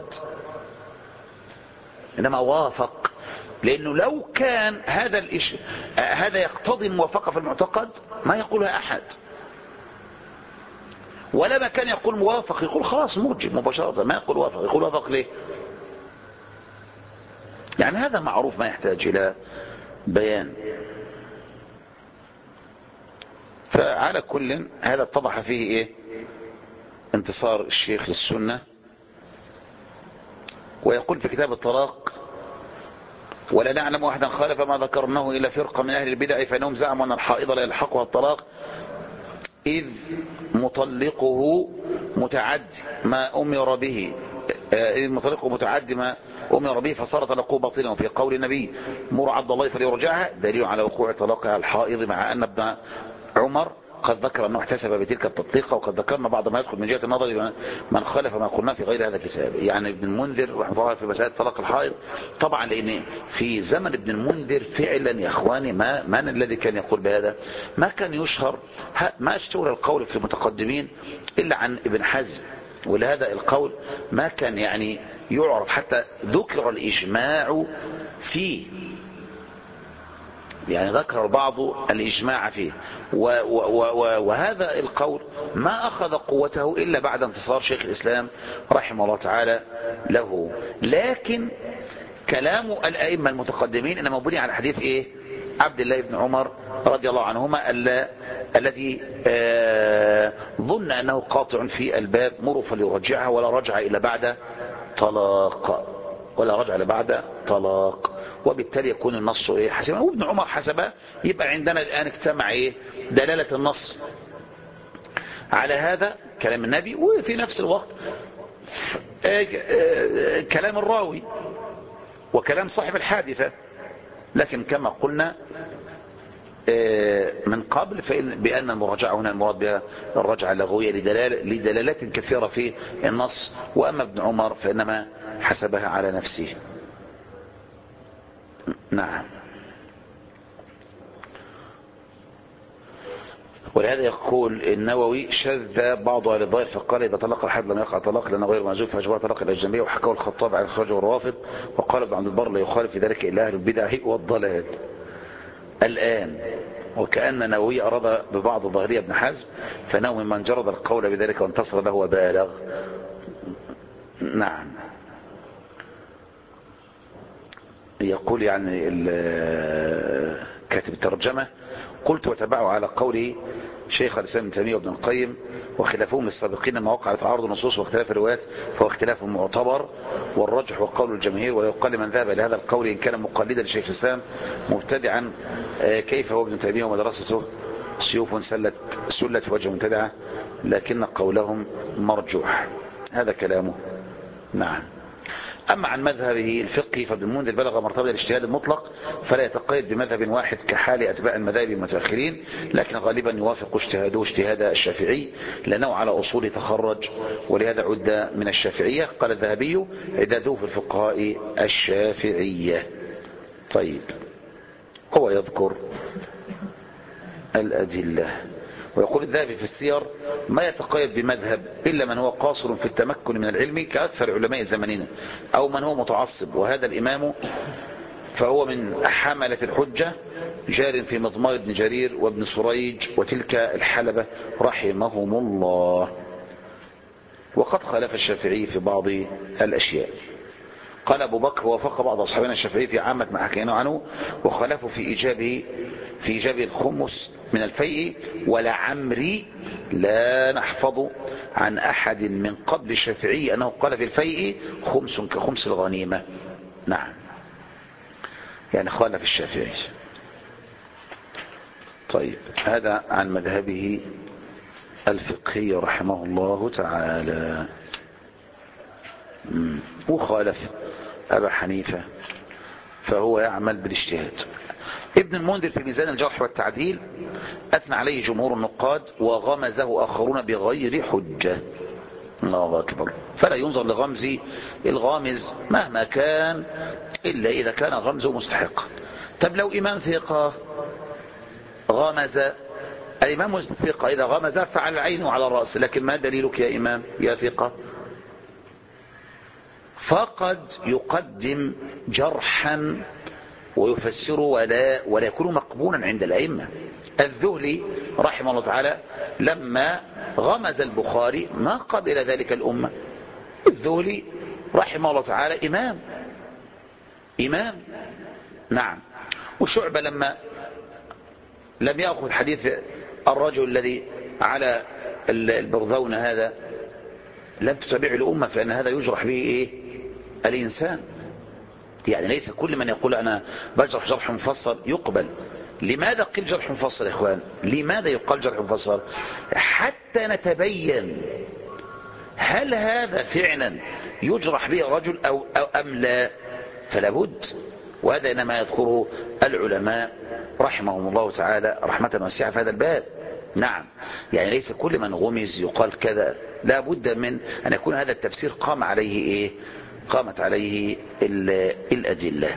انما وافق، لانه لو كان هذا الإش... هذا يقتضي الموافقة في المعتقد ما يقولها احد، ولا ما كان يقول موافق يقول خلاص مرجئ مباشرة، ما يقول وافق، يقول وافق ليه؟ يعني هذا معروف ما يحتاج الى بيان. فعلى كل هذا اتضح فيه ايه انتصار الشيخ للسنة. ويقول في كتاب الطلاق ولا نعلم واحدا خالف ما ذكرناه إلى فرقة من أهل البدع فإنهم زعموا أن الحائض لا يلحقها الطلاق إذ مطلقه متعدي ما أمر به إذ مطلقه متعدي ما أمر به فصار طلاقه باطلا. وفي قول النبي مر عبد الله فليرجعها دليل على وقوع طلاقها الحائض، مع أن ابن عمر قد ذكر أنه احتسب بتلك التطليقة. وقد ذكرنا بعض ما يدخل من جهة النظر من خالف ما قلنا في غير هذا الكتاب، يعني ابن المنذر رحمه الله في مسألة طلاق الحائض. طبعا لأن في زمن ابن المنذر فعلا يا اخواني ما من الذي كان يقول بهذا؟ ما كان يشهر، ما اشتهر القول في المتقدمين إلا عن ابن حزم، ولهذا القول ما كان يعني يعرف، حتى ذكر الإجماع فيه يعني ذكر بعض الإجماع فيه، وهذا القول ما أخذ قوته إلا بعد انتصار شيخ الإسلام رحمه الله تعالى له. لكن كلام الأئمة المتقدمين إنما مبني على حديث إيه؟ عبد الله بن عمر رضي الله عنهما الذي ظن أنه قاطع في الباب مروا فليرجعها ولا رجع إلا بعد طلاق، ولا رجع إلا بعد طلاق، وبالتالي يكون النص إيه؟ حسبه. وابن عمر حسبه، يبقى عندنا الآن اجتمع إيه؟ دلالة النص على هذا كلام النبي، وفي نفس الوقت كلام الراوي وكلام صاحب الحادثة. لكن كما قلنا من قبل فإن بأن المراجعة هنا المراد بها الرجعة اللغوية لدلال لدلالات كثيرة في النص، وأما ابن عمر فإنما حسبها على نفسه. نعم. ولهذا يقول النووي شذ بعض أهل الظاهر فقال إذا طلق الحد لم يقع طلاق لأنه غير معزوف فأشبه طلاق الأجنبية، وحكاه الخطاب عن الخارج والروافض، وقال ابن عبد البر لا يخالف في ذلك إلا أهل البدع والضلال. الآن وكأن نووي أراد ببعض الظاهرية ابن حزم، فنوى ممن جرد القول بذلك وانتصر له وبالغ. نعم. يقول يعني كاتب الترجمة قلت وتبعوا على قوله شيخ الإسلام ابن تيمية وابن القيم وخلافهم للسابقين ما وقع تعارض النصوص واختلاف الروايات فهو اختلاف معتبر، والرجح وقول الجماهير، ولا يقال من ذهب لهذا القول إن كان مقلدا لشيخ الإسلام مبتدعا كيف هو ابن تيمية ومدرسته سيوف سلت سلت في وجه مبتدعة، لكن قولهم مرجوح. هذا كلامه. نعم. أما عن مذهبه الفقهي فابن المنذر بلغ مرتبة الاجتهاد المطلق فلا يتقيد بمذهب واحد كحال أتباع المذاهب المتأخرين، لكن غالبا يوافق اجتهاده اجتهاد الشافعي لأنه على أصول تخرج، ولهذا عد من الشافعية. قال الذهبي عدده في الفقهاء الشافعية. طيب، هو يذكر الأدلة ويقول الذهبي في السير ما يتقيد بمذهب إلا من هو قاصر في التمكن من العلم كأكثر علماء زماننا، أو من هو متعصب، وهذا الإمام فهو من حملة الحجة جار في مضمار ابن جرير وابن سريج وتلك الحلبة رحمهم الله. وقد خالف الشافعي في بعض الأشياء. قال أبو بكر ووافق بعض أصحابنا الشافعي في عامة ما حكينا عنه، وخالفوا في إيجابه في إيجاب الخمس من الفيء، ولعمري لا نحفظ عن أحد من قبل الشافعي أنه قال في الفيء خمس كخمس الغنيمة. نعم، يعني خالف الشافعي. طيب، هذا عن مذهبه الفقهي رحمه الله تعالى. وخالف أبا حنيفة فهو يعمل بالاجتهاد. ابن المنذر في ميزان الجرح والتعديل أثنى عليه جمهور النقاد وغمزه آخرون بغير حجة. الله أكبر. فلا ينظر لغمز الغامز مهما كان إلا إذا كان غمزه مستحق. طب لو إمام ثقة غمز، الإمام الثقة إذا غمز فعلى العين وعلى الرأس، لكن ما دليلك يا إمام يا ثقة؟ فقد يقدم جرحا ويفسره ولا, ولا يكون مقبولا عند الأئمة. الذهلي رحمه الله تعالى لما غمز البخاري ما قبل ذلك الأمة. الذهلي رحمه الله تعالى إمام إمام نعم. وشعبة لما لم يأخذ حديث الرجل الذي على البرذون هذا لم تتبعه الأمة، فإن هذا يجرح به إيه؟ الإنسان. يعني ليس كل من يقول أنا بجرح جرح مفصل يقبل. لماذا قيل جرح مفصل يا إخوان؟ لماذا يقال جرح مفصل؟ حتى نتبين هل هذا فعلا يجرح به رجل أو, أو أم لا، فلا بد. وهذا إنما يذكره العلماء رحمهم الله تعالى رحمة واسعة في هذا الباب. نعم، يعني ليس كل من غمز يقال كذا، لا بد من أن يكون هذا التفسير قام عليه إيه؟ قامت عليه الأدلة.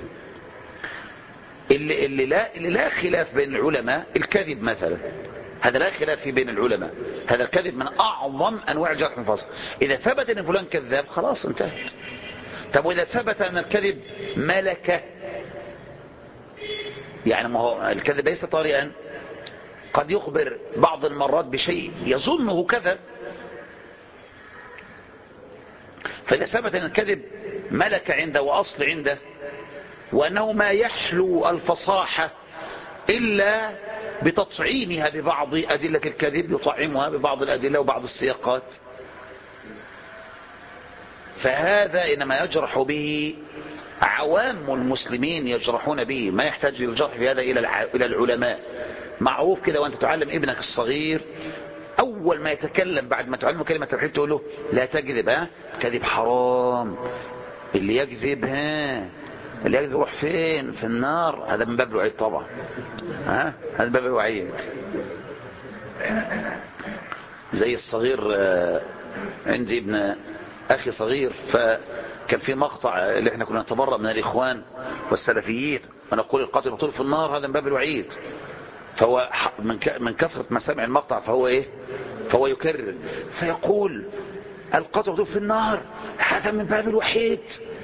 اللي, اللي, لا, اللي لا خلاف بين العلماء الكذب مثلا، هذا لا خلاف في بين العلماء، هذا الكذب من أعظم أنواع الجرح المفصل. إذا ثبت أن فلان كذاب خلاص انتهت. طب وإذا ثبت أن الكذب ملكة يعني ما هو الكذب ليس طارئا، قد يخبر بعض المرات بشيء يظنه كذا. فإذا ثبت أن الكذب ملك عنده وأصل عنده، وأنه ما يحلو الفصاحة إلا بتطعيمها ببعض أدلة الكذب، يطعمها ببعض الأدلة وبعض السياقات، فهذا إنما يجرح به عوام المسلمين، يجرحون به، ما يحتاج للجرح في هذا إلى العلماء. معروف كده، وأنت تعلم ابنك الصغير أول ما يتكلم بعد ما تعلمه كلمة التوحيد تقول له لا تكذب، ها كذب حرام، اللي يكذب ها اللي يكذب يروح فين؟ في النار. هذا من باب الوعيد طبعا، ها هذا من باب الوعيد. زي الصغير، عندي ابن أخي صغير، فكان في مقطع اللي احنا كنا نتبرأ من الإخوان والسلفيين ونقول القاتل مقتول في النار، هذا من باب الوعيد. فهو من كثرة ما سمع المقطع فهو ايه فهو يكرر فيقول القاتل مقتول في النار، هذا من باب الوعيد.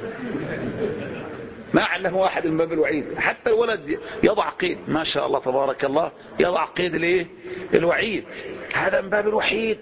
ما علمه واحد من باب الوعيد، حتى الولد يضع قيد، ما شاء الله تبارك الله، يضع قيد الايه الوعيد، هذا من باب الوعيد.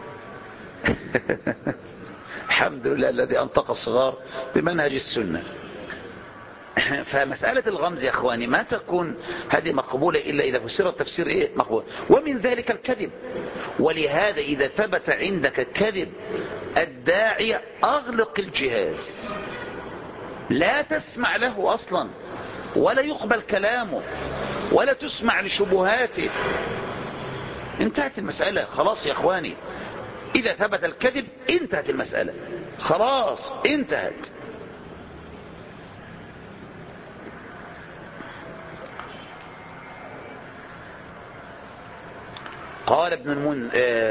الحمد لله الذي أنطق الصغار بمنهج السنة. فمسألة الغمز يا أخواني ما تكون هذه مقبولة إلا إذا فسر التفسير إيه مقبول، ومن ذلك الكذب. ولهذا إذا ثبت عندك الكذب الداعي أغلق الجهاز، لا تسمع له أصلا، ولا يقبل كلامه، ولا تسمع لشبهاته. انتهت المسألة خلاص يا أخواني. إذا ثبت الكذب انتهت المسألة خلاص، انتهت. قال ابن المن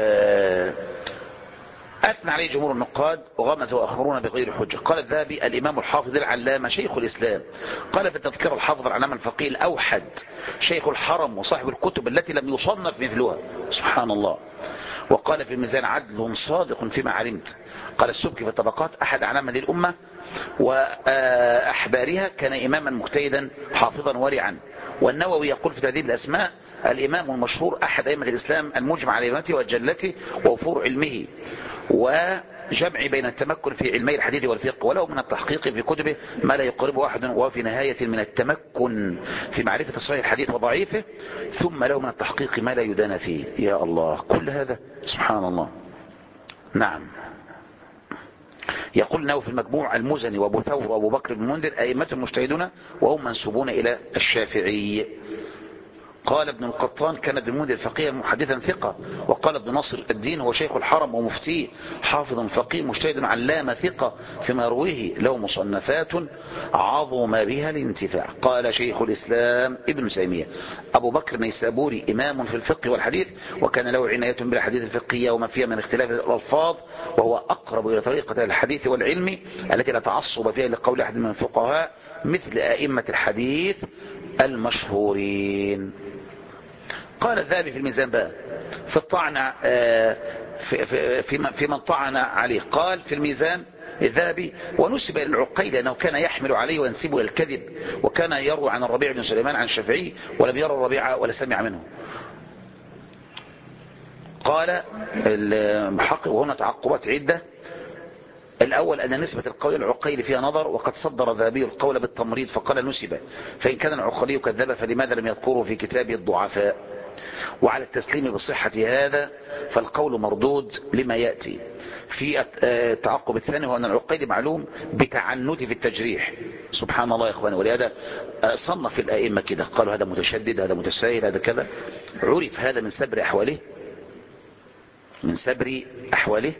أثنى عليه جمهور النقاد وغمز وأخبرون بغير حجة. قال الذهبي الإمام الحافظ العلامة شيخ الإسلام، قال في التذكرة الحافظ العلامة الفقيه الأوحد شيخ الحرم وصاحب الكتب التي لم يصنف مثلها، سبحان الله. وقال في الميزان عدل صادق فيما علمت. قال السبكي في الطبقات أحد أعلام للأمة وأحبارها، كان إماما مجتهدا حافظا ورعا. والنووي يقول في تهذيب الأسماء الإمام المشهور أحد أئمة الإسلام المجمع على إمامته وجلته ووفور علمه وجمع بين التمكن في علمي الحديث والفقه، وله من التحقيق في كتبه ما لا يقربه أحد، وهو في نهاية من التمكن في معرفة صحيح الحديث وضعيفه، ثم له من التحقيق ما لا يدان فيه. يا الله، كل هذا سبحان الله. نعم. يقول نووي في المجموع المزني وابو ثور وابو بكر بن منذر أئمة مجتهدون وهم منسوبون إلى الشافعي. قال ابن القطان كان ابن المنذر فقيها محدثا ثقة. وقال ابن نصر الدين هو شيخ الحرم ومفتيه حافظ فقيه مجتهد علامة ثقة فيما يرويه، له مصنفات عظم بها الانتفاع. قال شيخ الإسلام ابن تيمية أبو بكر النيسابوري إمام في الفقه والحديث، وكان له عناية بالحديث الفقهية وما فيها من اختلاف الألفاظ، وهو أقرب إلى طريقة الحديث والعلم التي لا تعصب فيها لقول أحد من الفقهاء مثل أئمة الحديث المشهورين. قال الذهبي في الميزان بقى في الطعن في, في, في, في من طعن عليه، قال في الميزان الذهبي ونسب إلى العقيل أنه كان يحمل عليه وينسبه إلى الكذب، وكان يروي عن الربيع بن سليمان عن الشافعي ولم يرى الربيع ولا سمع منه. قال المحقق وهنا تعقبات عدة. الأول أن نسبة القول العقيل فيها نظر، وقد صدر الذهبي القول بالتمريض فقال نسبة، فإن كان العقيلي كذب فلماذا لم يذكره في كتابه الضعفاء؟ وعلى التسليم بصحة هذا فالقول مردود لما يأتي. في التعقب الثاني هو أن العقيلي معلوم بتعنته في التجريح، سبحان الله يا إخواني. ولهذا صنف الأئمة كده، قالوا هذا متشدد، هذا متساهل، هذا كذا. عرف هذا من سبر أحواله، من سبر أحواله.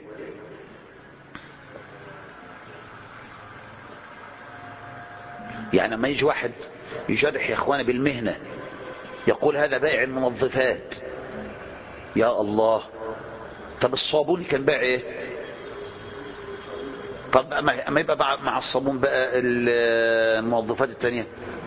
يعني ما يجي واحد يجرح يا اخواني بالمهنة يقول هذا بائع المنظفات، يا الله، طب الصابون كان بائع ايه؟ طب ما يبقى مع الصابون بقى المنظفات التانية؟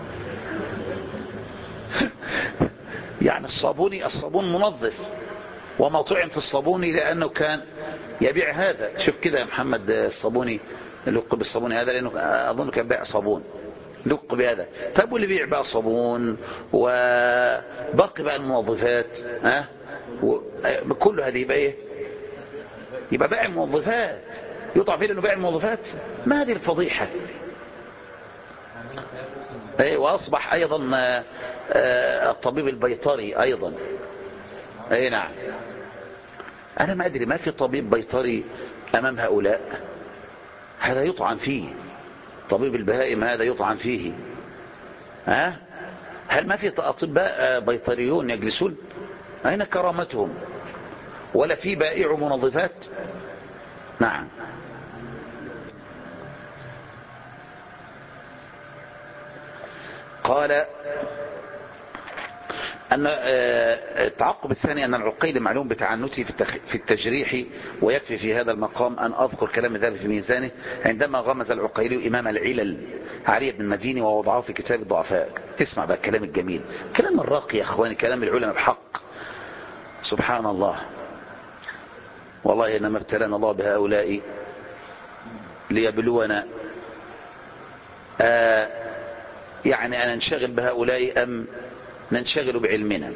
يعني الصابوني الصابون منظف وما طعم في الصابوني لأنه كان يبيع هذا. شوف كده يا محمد الصابوني اللي يقول بالصابوني هذا لأنه أظن كان بائع صابون. دق بهذا. طب واللي بيع بقى صابون وباقي بقى الموظفات، ها كل هذه يبقى ايه؟ يبقى بائع الموظفات، يطع فيه انه بائع الموظفات. ما هذه الفضيحة؟ ايه، واصبح ايضا الطبيب البيطري ايضا. اي نعم. انا ما ادري، ما في طبيب بيطري امام هؤلاء؟ هذا يطعن فيه. طبيب البهائم هذا يطعن فيه. ها؟ هل ما في اطباء بيطريون يجلسون؟ اين كرامتهم؟ ولا في بائع منظفات؟ نعم. قال أن التعقب الثاني أن العقيل معلوم بتعنته في التجريح، ويكفي في هذا المقام أن أذكر كلام ذلك في ميزانه عندما غمز العقيلي إمام العلل علي بن المديني ووضعه في كتاب الضعفاء. اسمع بقى الكلام الجميل، كلام الراقي يا أخواني، كلام العلماء بحق. سبحان الله. والله إنما ابتلانا الله بهؤلاء ليبلونا، آه يعني أن ننشغل بهؤلاء أم ننشغل بعلمنا.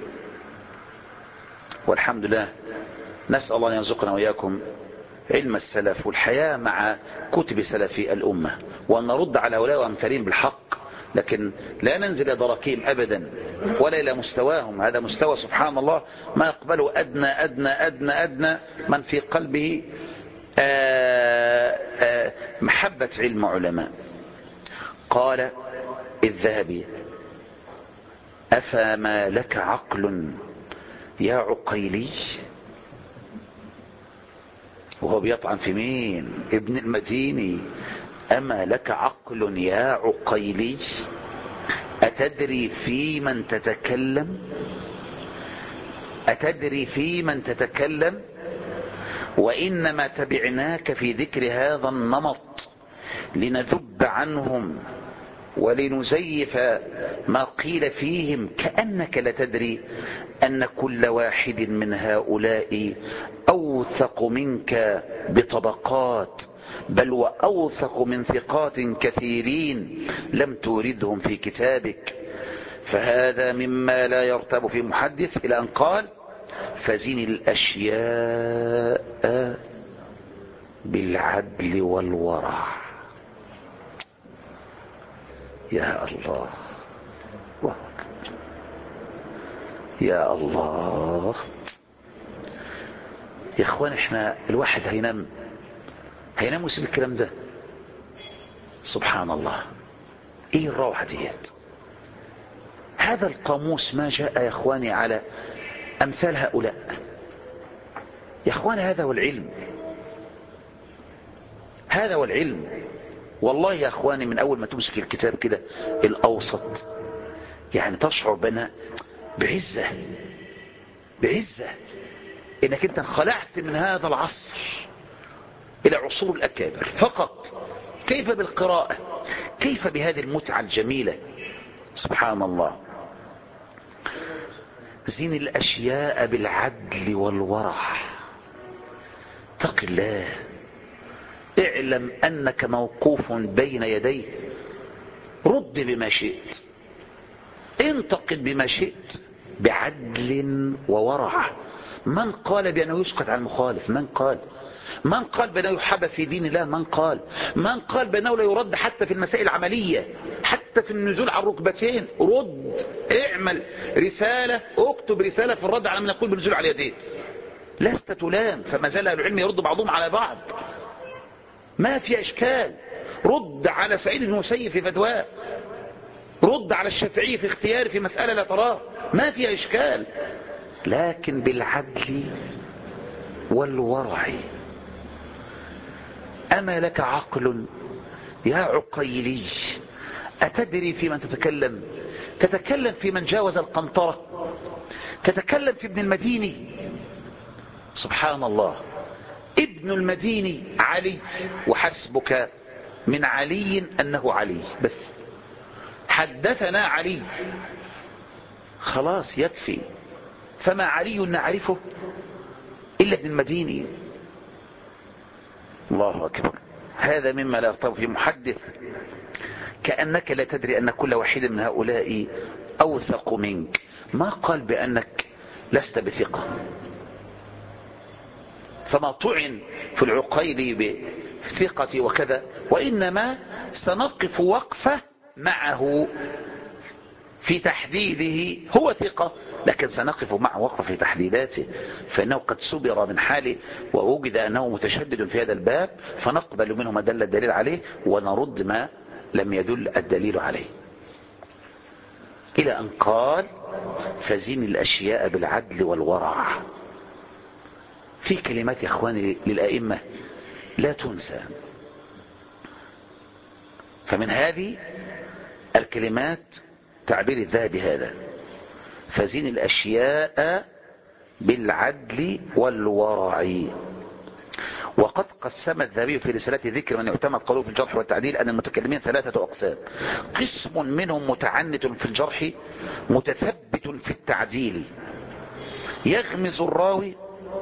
والحمد لله، نسأل الله أن يرزقنا وإياكم علم السلف والحياة مع كتب سلف الأمة، وأن نرد على هؤلاء وأمثالين بالحق، لكن لا ننزل دراكيم أبدا ولا إلى مستواهم. هذا مستوى سبحان الله ما يقبله أدنى أدنى أدنى أدنى من في قلبه آآ آآ محبة علم علماء. قال الذهبي: أفما لك عقل يا عقيلي؟ وهو بيطعن في مين؟ ابن المديني. أما لك عقل يا عقيلي؟ أتدري في من تتكلم؟ أتدري في من تتكلم؟ وإنما تبعناك في ذكر هذا النمط لنذب عنهم ولنزيف ما قيل فيهم، كأنك لتدري أن كل واحد من هؤلاء أوثق منك بطبقات، بل وأوثق من ثقات كثيرين لم توردهم في كتابك، فهذا مما لا يرتاب في محدث، إلى أن قال: فزن الأشياء بالعدل والورع. يا الله، يا الله يا اخوان، احنا الواحد هينام هينام ويسيب الكلام ده؟ سبحان الله. ايه الروعة ديت؟ هذا القاموس ما جاء يا اخواني على امثال هؤلاء يا اخواني. هذا هو العلم، هذا هو العلم. والله يا اخواني، من اول ما تمسك الكتاب كده الاوسط يعني تشعر بنا بعزة، بعزة انك انت انخلعت من هذا العصر الى عصور الاكابر فقط. كيف بالقراءة؟ كيف بهذه المتعة الجميلة؟ سبحان الله. زين الاشياء بالعدل والورع. اتق الله، اعلم انك موقوف بين يديه، رد بما شئت، انتقد بما شئت بعدل وورع. من قال بأنه يسقط عن المخالف؟ من قال؟ من قال بأنه يحب في دين الله؟ من قال؟ من قال بأنه لا يرد حتى في المسائل العملية، حتى في النزول على الركبتين؟ رد، اعمل رسالة، اكتب رسالة في الرد على من يقول بالنزول على اليدين. لست تلام، فما زال أهل العلم يرد بعضهم على بعض، ما في اشكال. رد على سعيد بن المسيب في فتواه، رد على الشافعي في اختياره في مسألة لا تراه، ما في اشكال، لكن بالعدل والورع. أما لك عقل يا عقيلي؟ أتدري في من تتكلم؟ تتكلم في من جاوز القنطرة، تتكلم في ابن المديني. سبحان الله. ابن المديني علي، وحسبك من علي أنه علي بس. حدثنا علي، خلاص يكفي. فما علي نعرفه إلا ابن المديني. الله أكبر. هذا مما لا يرتبط في محدث. كأنك لا تدري أن كل واحد من هؤلاء أوثق منك. ما قال بأنك لست بثقة. فما طعن في العقيل بثقة وكذا، وإنما سنقف وقفة معه في تحديده. هو ثقة، لكن سنقف معه وقفة في تحديداته، فإنه قد سبر من حاله ووجد أنه متشدد في هذا الباب، فنقبل منه ما دل الدليل عليه ونرد ما لم يدل الدليل عليه. إلى أن قال فزين الأشياء بالعدل والورع. في كلمات يا إخواني للأئمة لا تنسى. فمن هذه الكلمات تعبير الذهبي هذا: فزين الأشياء بالعدل والورع. وقد قسم الذهبي في رسالة ذكر من يعتمد قوله في الجرح والتعديل أن المتكلمين ثلاثة أقسام: قسم منهم متعنت في الجرح متثبت في التعديل، يغمز الراوي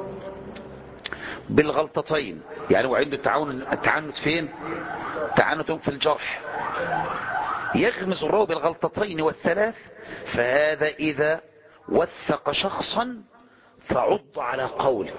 بالغلطتين، يعني هو عنده التعاون التعنت فين؟ تعنت في الجرح، يغمز الراوي بالغلطتين والثلاث، فهذا إذا وثق شخصا فعض على قوله.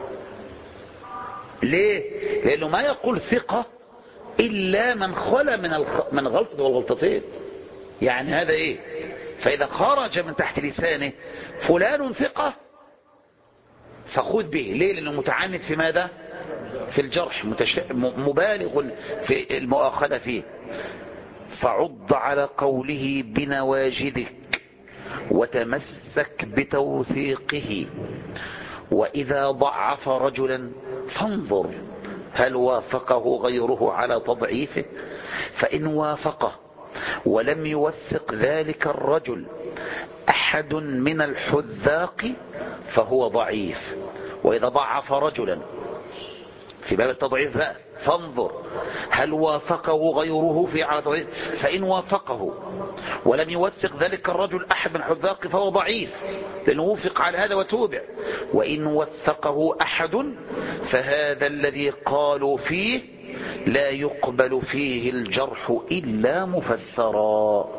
ليه؟ لأنه ما يقول ثقة إلا من خلى من الخ... من غلطة والغلطتين. يعني هذا إيه؟ فإذا خرج من تحت لسانه فلان ثقة فخذ به. ليه؟ لأنه متعنت في ماذا؟ في الجرح، متش... مبالغ في المؤاخذة فيه. فعض على قوله بنواجذك وتمسك بتوثيقه. وإذا ضعف رجلا فانظر هل وافقه غيره على تضعيفه، فإن وافقه ولم يوثق ذلك الرجل أحد من الحذاق فهو ضعيف. وإذا ضعف رجلا في باب التضعيف بقى فانظر هل وافقه غيره في على تضعيف، فإن وافقه ولم يوثق ذلك الرجل أحد من الحذاق فهو ضعيف لأنه وفق على هذا وتوبع. وإن وثقه أحد فهذا الذي قالوا فيه لا يقبل فيه الجرح إلا مفسرا.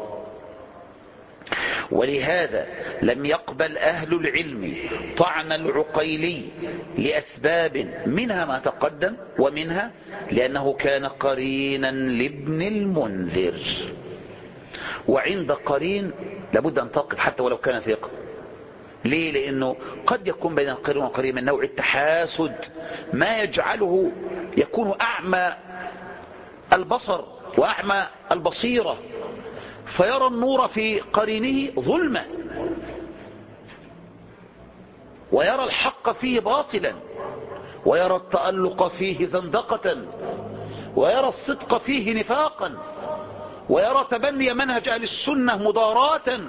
ولهذا لم يقبل أهل العلم طعن العقيلي لأسباب، منها ما تقدم، ومنها لأنه كان قرينا لابن المنذر. وعند قرين لابد أن تقف حتى ولو كان ثقة. ليه؟ لأنه قد يكون بين القرين والقرين من نوع التحاسد ما يجعله يكون أعمى البصر وأعمى البصيرة، فيرى النور في قرينه ظلمة، ويرى الحق فيه باطلا، ويرى التألق فيه زندقة، ويرى الصدق فيه نفاقا، ويرى تبني منهج أهل السنة مضاراة،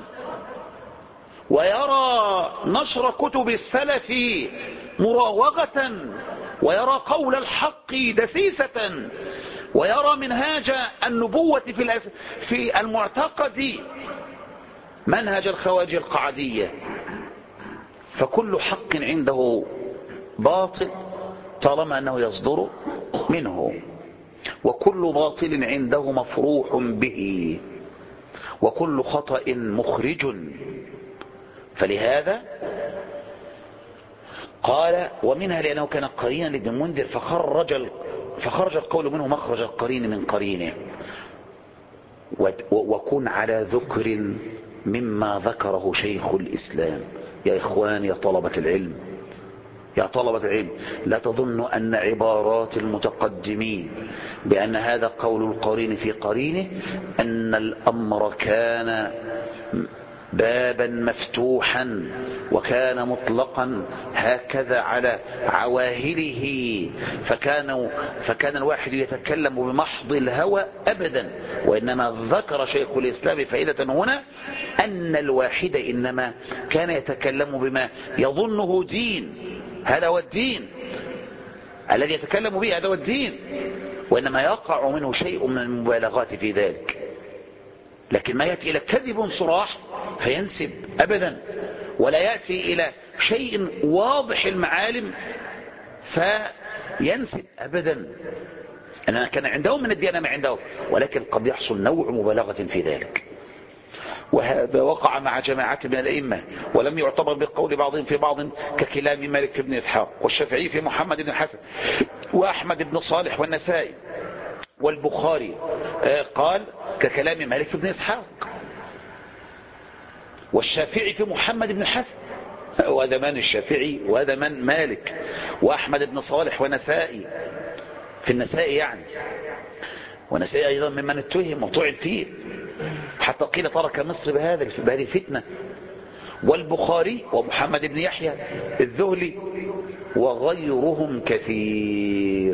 ويرى نشر كتب السلف مراوغة، ويرى قول الحق دسيسة، ويرى منهاج النبوة في في المعتقد منهج الخواج القعدية. فكل حق عنده باطل طالما أنه يصدر منه، وكل باطل عنده مفروح به، وكل خطأ مخرج. فلهذا قال ومنها لأنه كان قرينا لابن المنذر فخرج فخرج القول منه مخرج القرين من قرينه. وكن على ذكر مما ذكره شيخ الإسلام. يا إخوان يا طلبة العلم يا طلبة العلم لا تظنوا أن عبارات المتقدمين بأن هذا قول القرين في قرينه أن الأمر كان بابا مفتوحا وكان مطلقا هكذا على عواهله، فكان, فكان الواحد يتكلم بمحض الهوى أبدا. وإنما ذكر شيخ الإسلام فائدة هنا أن الواحد إنما كان يتكلم بما يظنه دين، هذا هو الدين الذي يتكلم به، هذا هو الدين، وإنما يقع منه شيء من المبالغات في ذلك. لكن ما يأتي إلى كذب صراح فينسب أبدا، ولا يأتي إلى شيء واضح المعالم فينسب أبدا. أننا كان عندهم من الديانة ما عندهم، ولكن قد يحصل نوع مبالغة في ذلك. وهذا وقع مع جماعة من الأئمة، ولم يعتبر بقول بعضهم في بعض، ككلام مالك بن إسحاق والشافعي في محمد بن الحسن وأحمد بن صالح والنسائي والبخاري قال ككلام مالك بن إسحاق والشافعي في محمد بن الحسن، وهذا من الشافعي وهذا من مالك، وأحمد بن صالح ونسائي في النسائي يعني، ونسائي أيضا ممن اتهم وطعن فيه حتى قيل ترك مصر بهذا بهذه الفتنة، والبخاري ومحمد بن يحيى الذهلي وغيرهم كثير.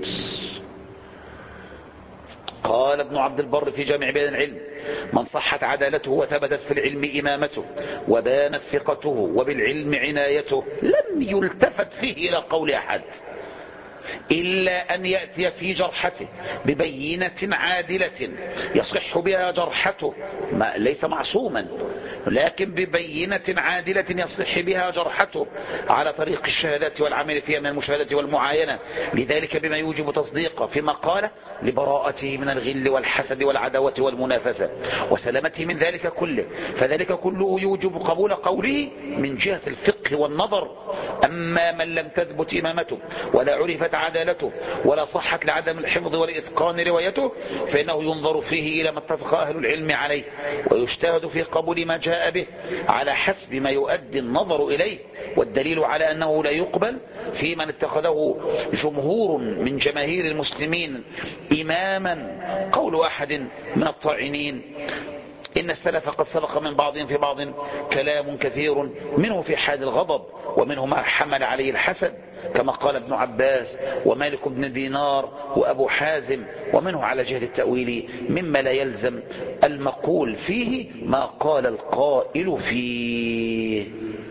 قال ابن عبد البر في جامع بيان العلم: من صحت عدالته وثبتت في العلم إمامته وبانت ثقته وبالعلم عنايته لم يلتفت فيه إلى قول أحد، إلا أن يأتي في جرحته ببينة عادلة يصح بها جرحته، ما ليس معصوما، لكن ببينة عادلة يصح بها جرحته على طريق الشهادات والعمل فيها من المشاهدة والمعاينة، لذلك بما يوجب تصديقه فيما قال لبراءته من الغل والحسد والعداوة والمنافسة وسلامته من ذلك كله، فذلك كله يوجب قبول قوله من جهة الفقه والنظر. أما من لم تثبت إمامته ولا عرفت عدالته ولا صحت لعدم الحفظ والإتقان روايته، فإنه ينظر فيه إلى ما اتفق أهل العلم عليه، ويجتهد في قبول ما جاء به على حسب ما يؤدي النظر إليه، والدليل على أنه لا يقبل في من اتخذه جمهور من جماهير المسلمين إماما قول أحد من الطاعنين: إن السلف قد سبق من بعضهم في بعض كلام كثير منه في حال الغضب ومنه ما حمل عليه الحسد، كما قال ابن عباس ومالك بن دينار وأبو حازم، ومنه على جهة التأويل مما لا يلزم المقول فيه ما قال القائل فيه.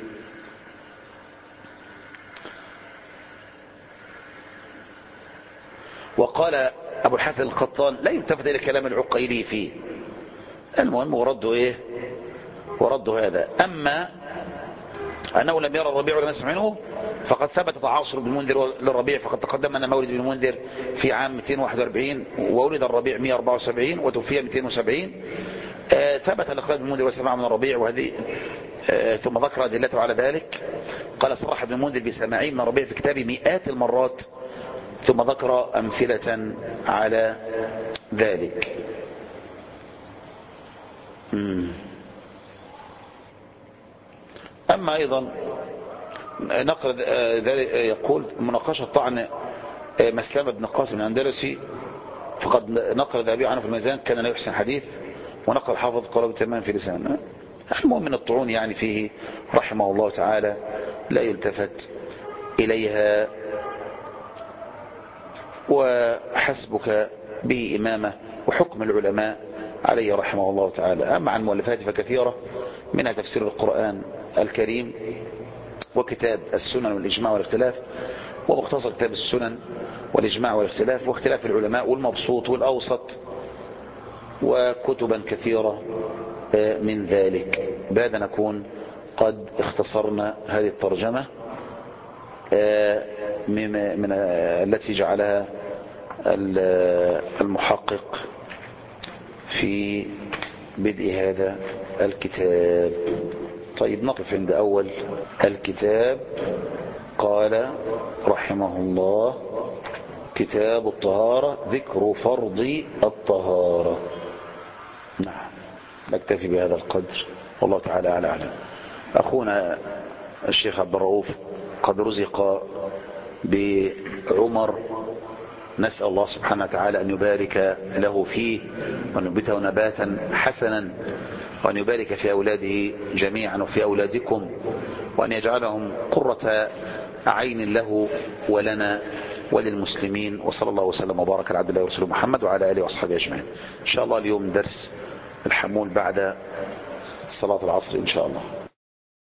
وقال أبو الحسن القطان: لا يلتفت إلى كلام العقيلي فيه. المهم ورده إيه؟ ورده هذا. أما أنه لم يرى الربيع ولم يسمع منه فقد ثبت تعاصر ابن المنذر للربيع، فقد تقدم أن مولد ابن المنذر في عام مئتين وواحد وأربعين وولد الربيع مئة وأربعة وسبعين وتوفي مئتين وسبعين. آه ثبت لقاء ابن المنذر وسماع من الربيع، وهذه آه ثم ذكر أدلته على ذلك. قال صرح ابن المنذر بسماعه من الربيع في كتابه مئات المرات، ثم ذكر أمثلة على ذلك. أما أيضا نقل ذلك يقول مناقشة طعن مسلمة بن قاسم الأندلسي، فقد نقل ذهبي عنه في الميزان كان لا يحسن حديث، ونقل حافظ قوله تمام في لسانه. المهم من الطعون يعني فيه رحمه الله تعالى لا يلتفت إليها، وحسبك به إمامة وحكم العلماء عليه رحمه الله تعالى. أما عن مؤلفات فكثيرة، منها تفسير القرآن الكريم، وكتاب السنن والإجماع والاختلاف، ومختصر كتاب السنن والإجماع والاختلاف، واختلاف العلماء والمبسوط والأوسط، وكتبا كثيرة من ذلك. بهذا نكون قد اختصرنا هذه الترجمة من التي جعلها المحقق في بدء هذا الكتاب. طيب نقف عند أول الكتاب. قال رحمه الله: كتاب الطهارة، ذكر فرض الطهارة. نعم، نكتفي بهذا القدر، والله تعالى أعلى أعلم. أخونا الشيخ عبد الرؤوف قد رزق بعمر، نسأل الله سبحانه وتعالى أن يبارك له فيه وأن ينبته نباتا حسنا، وأن يبارك في أولاده جميعا وفي أولادكم، وأن يجعلهم قرة عين له ولنا وللمسلمين. وصلى الله وسلم وبارك على عبد الله ورسوله محمد وعلى آله وأصحابه أجمعين. إن شاء الله اليوم درس الحمول بعد صلاة العصر إن شاء الله.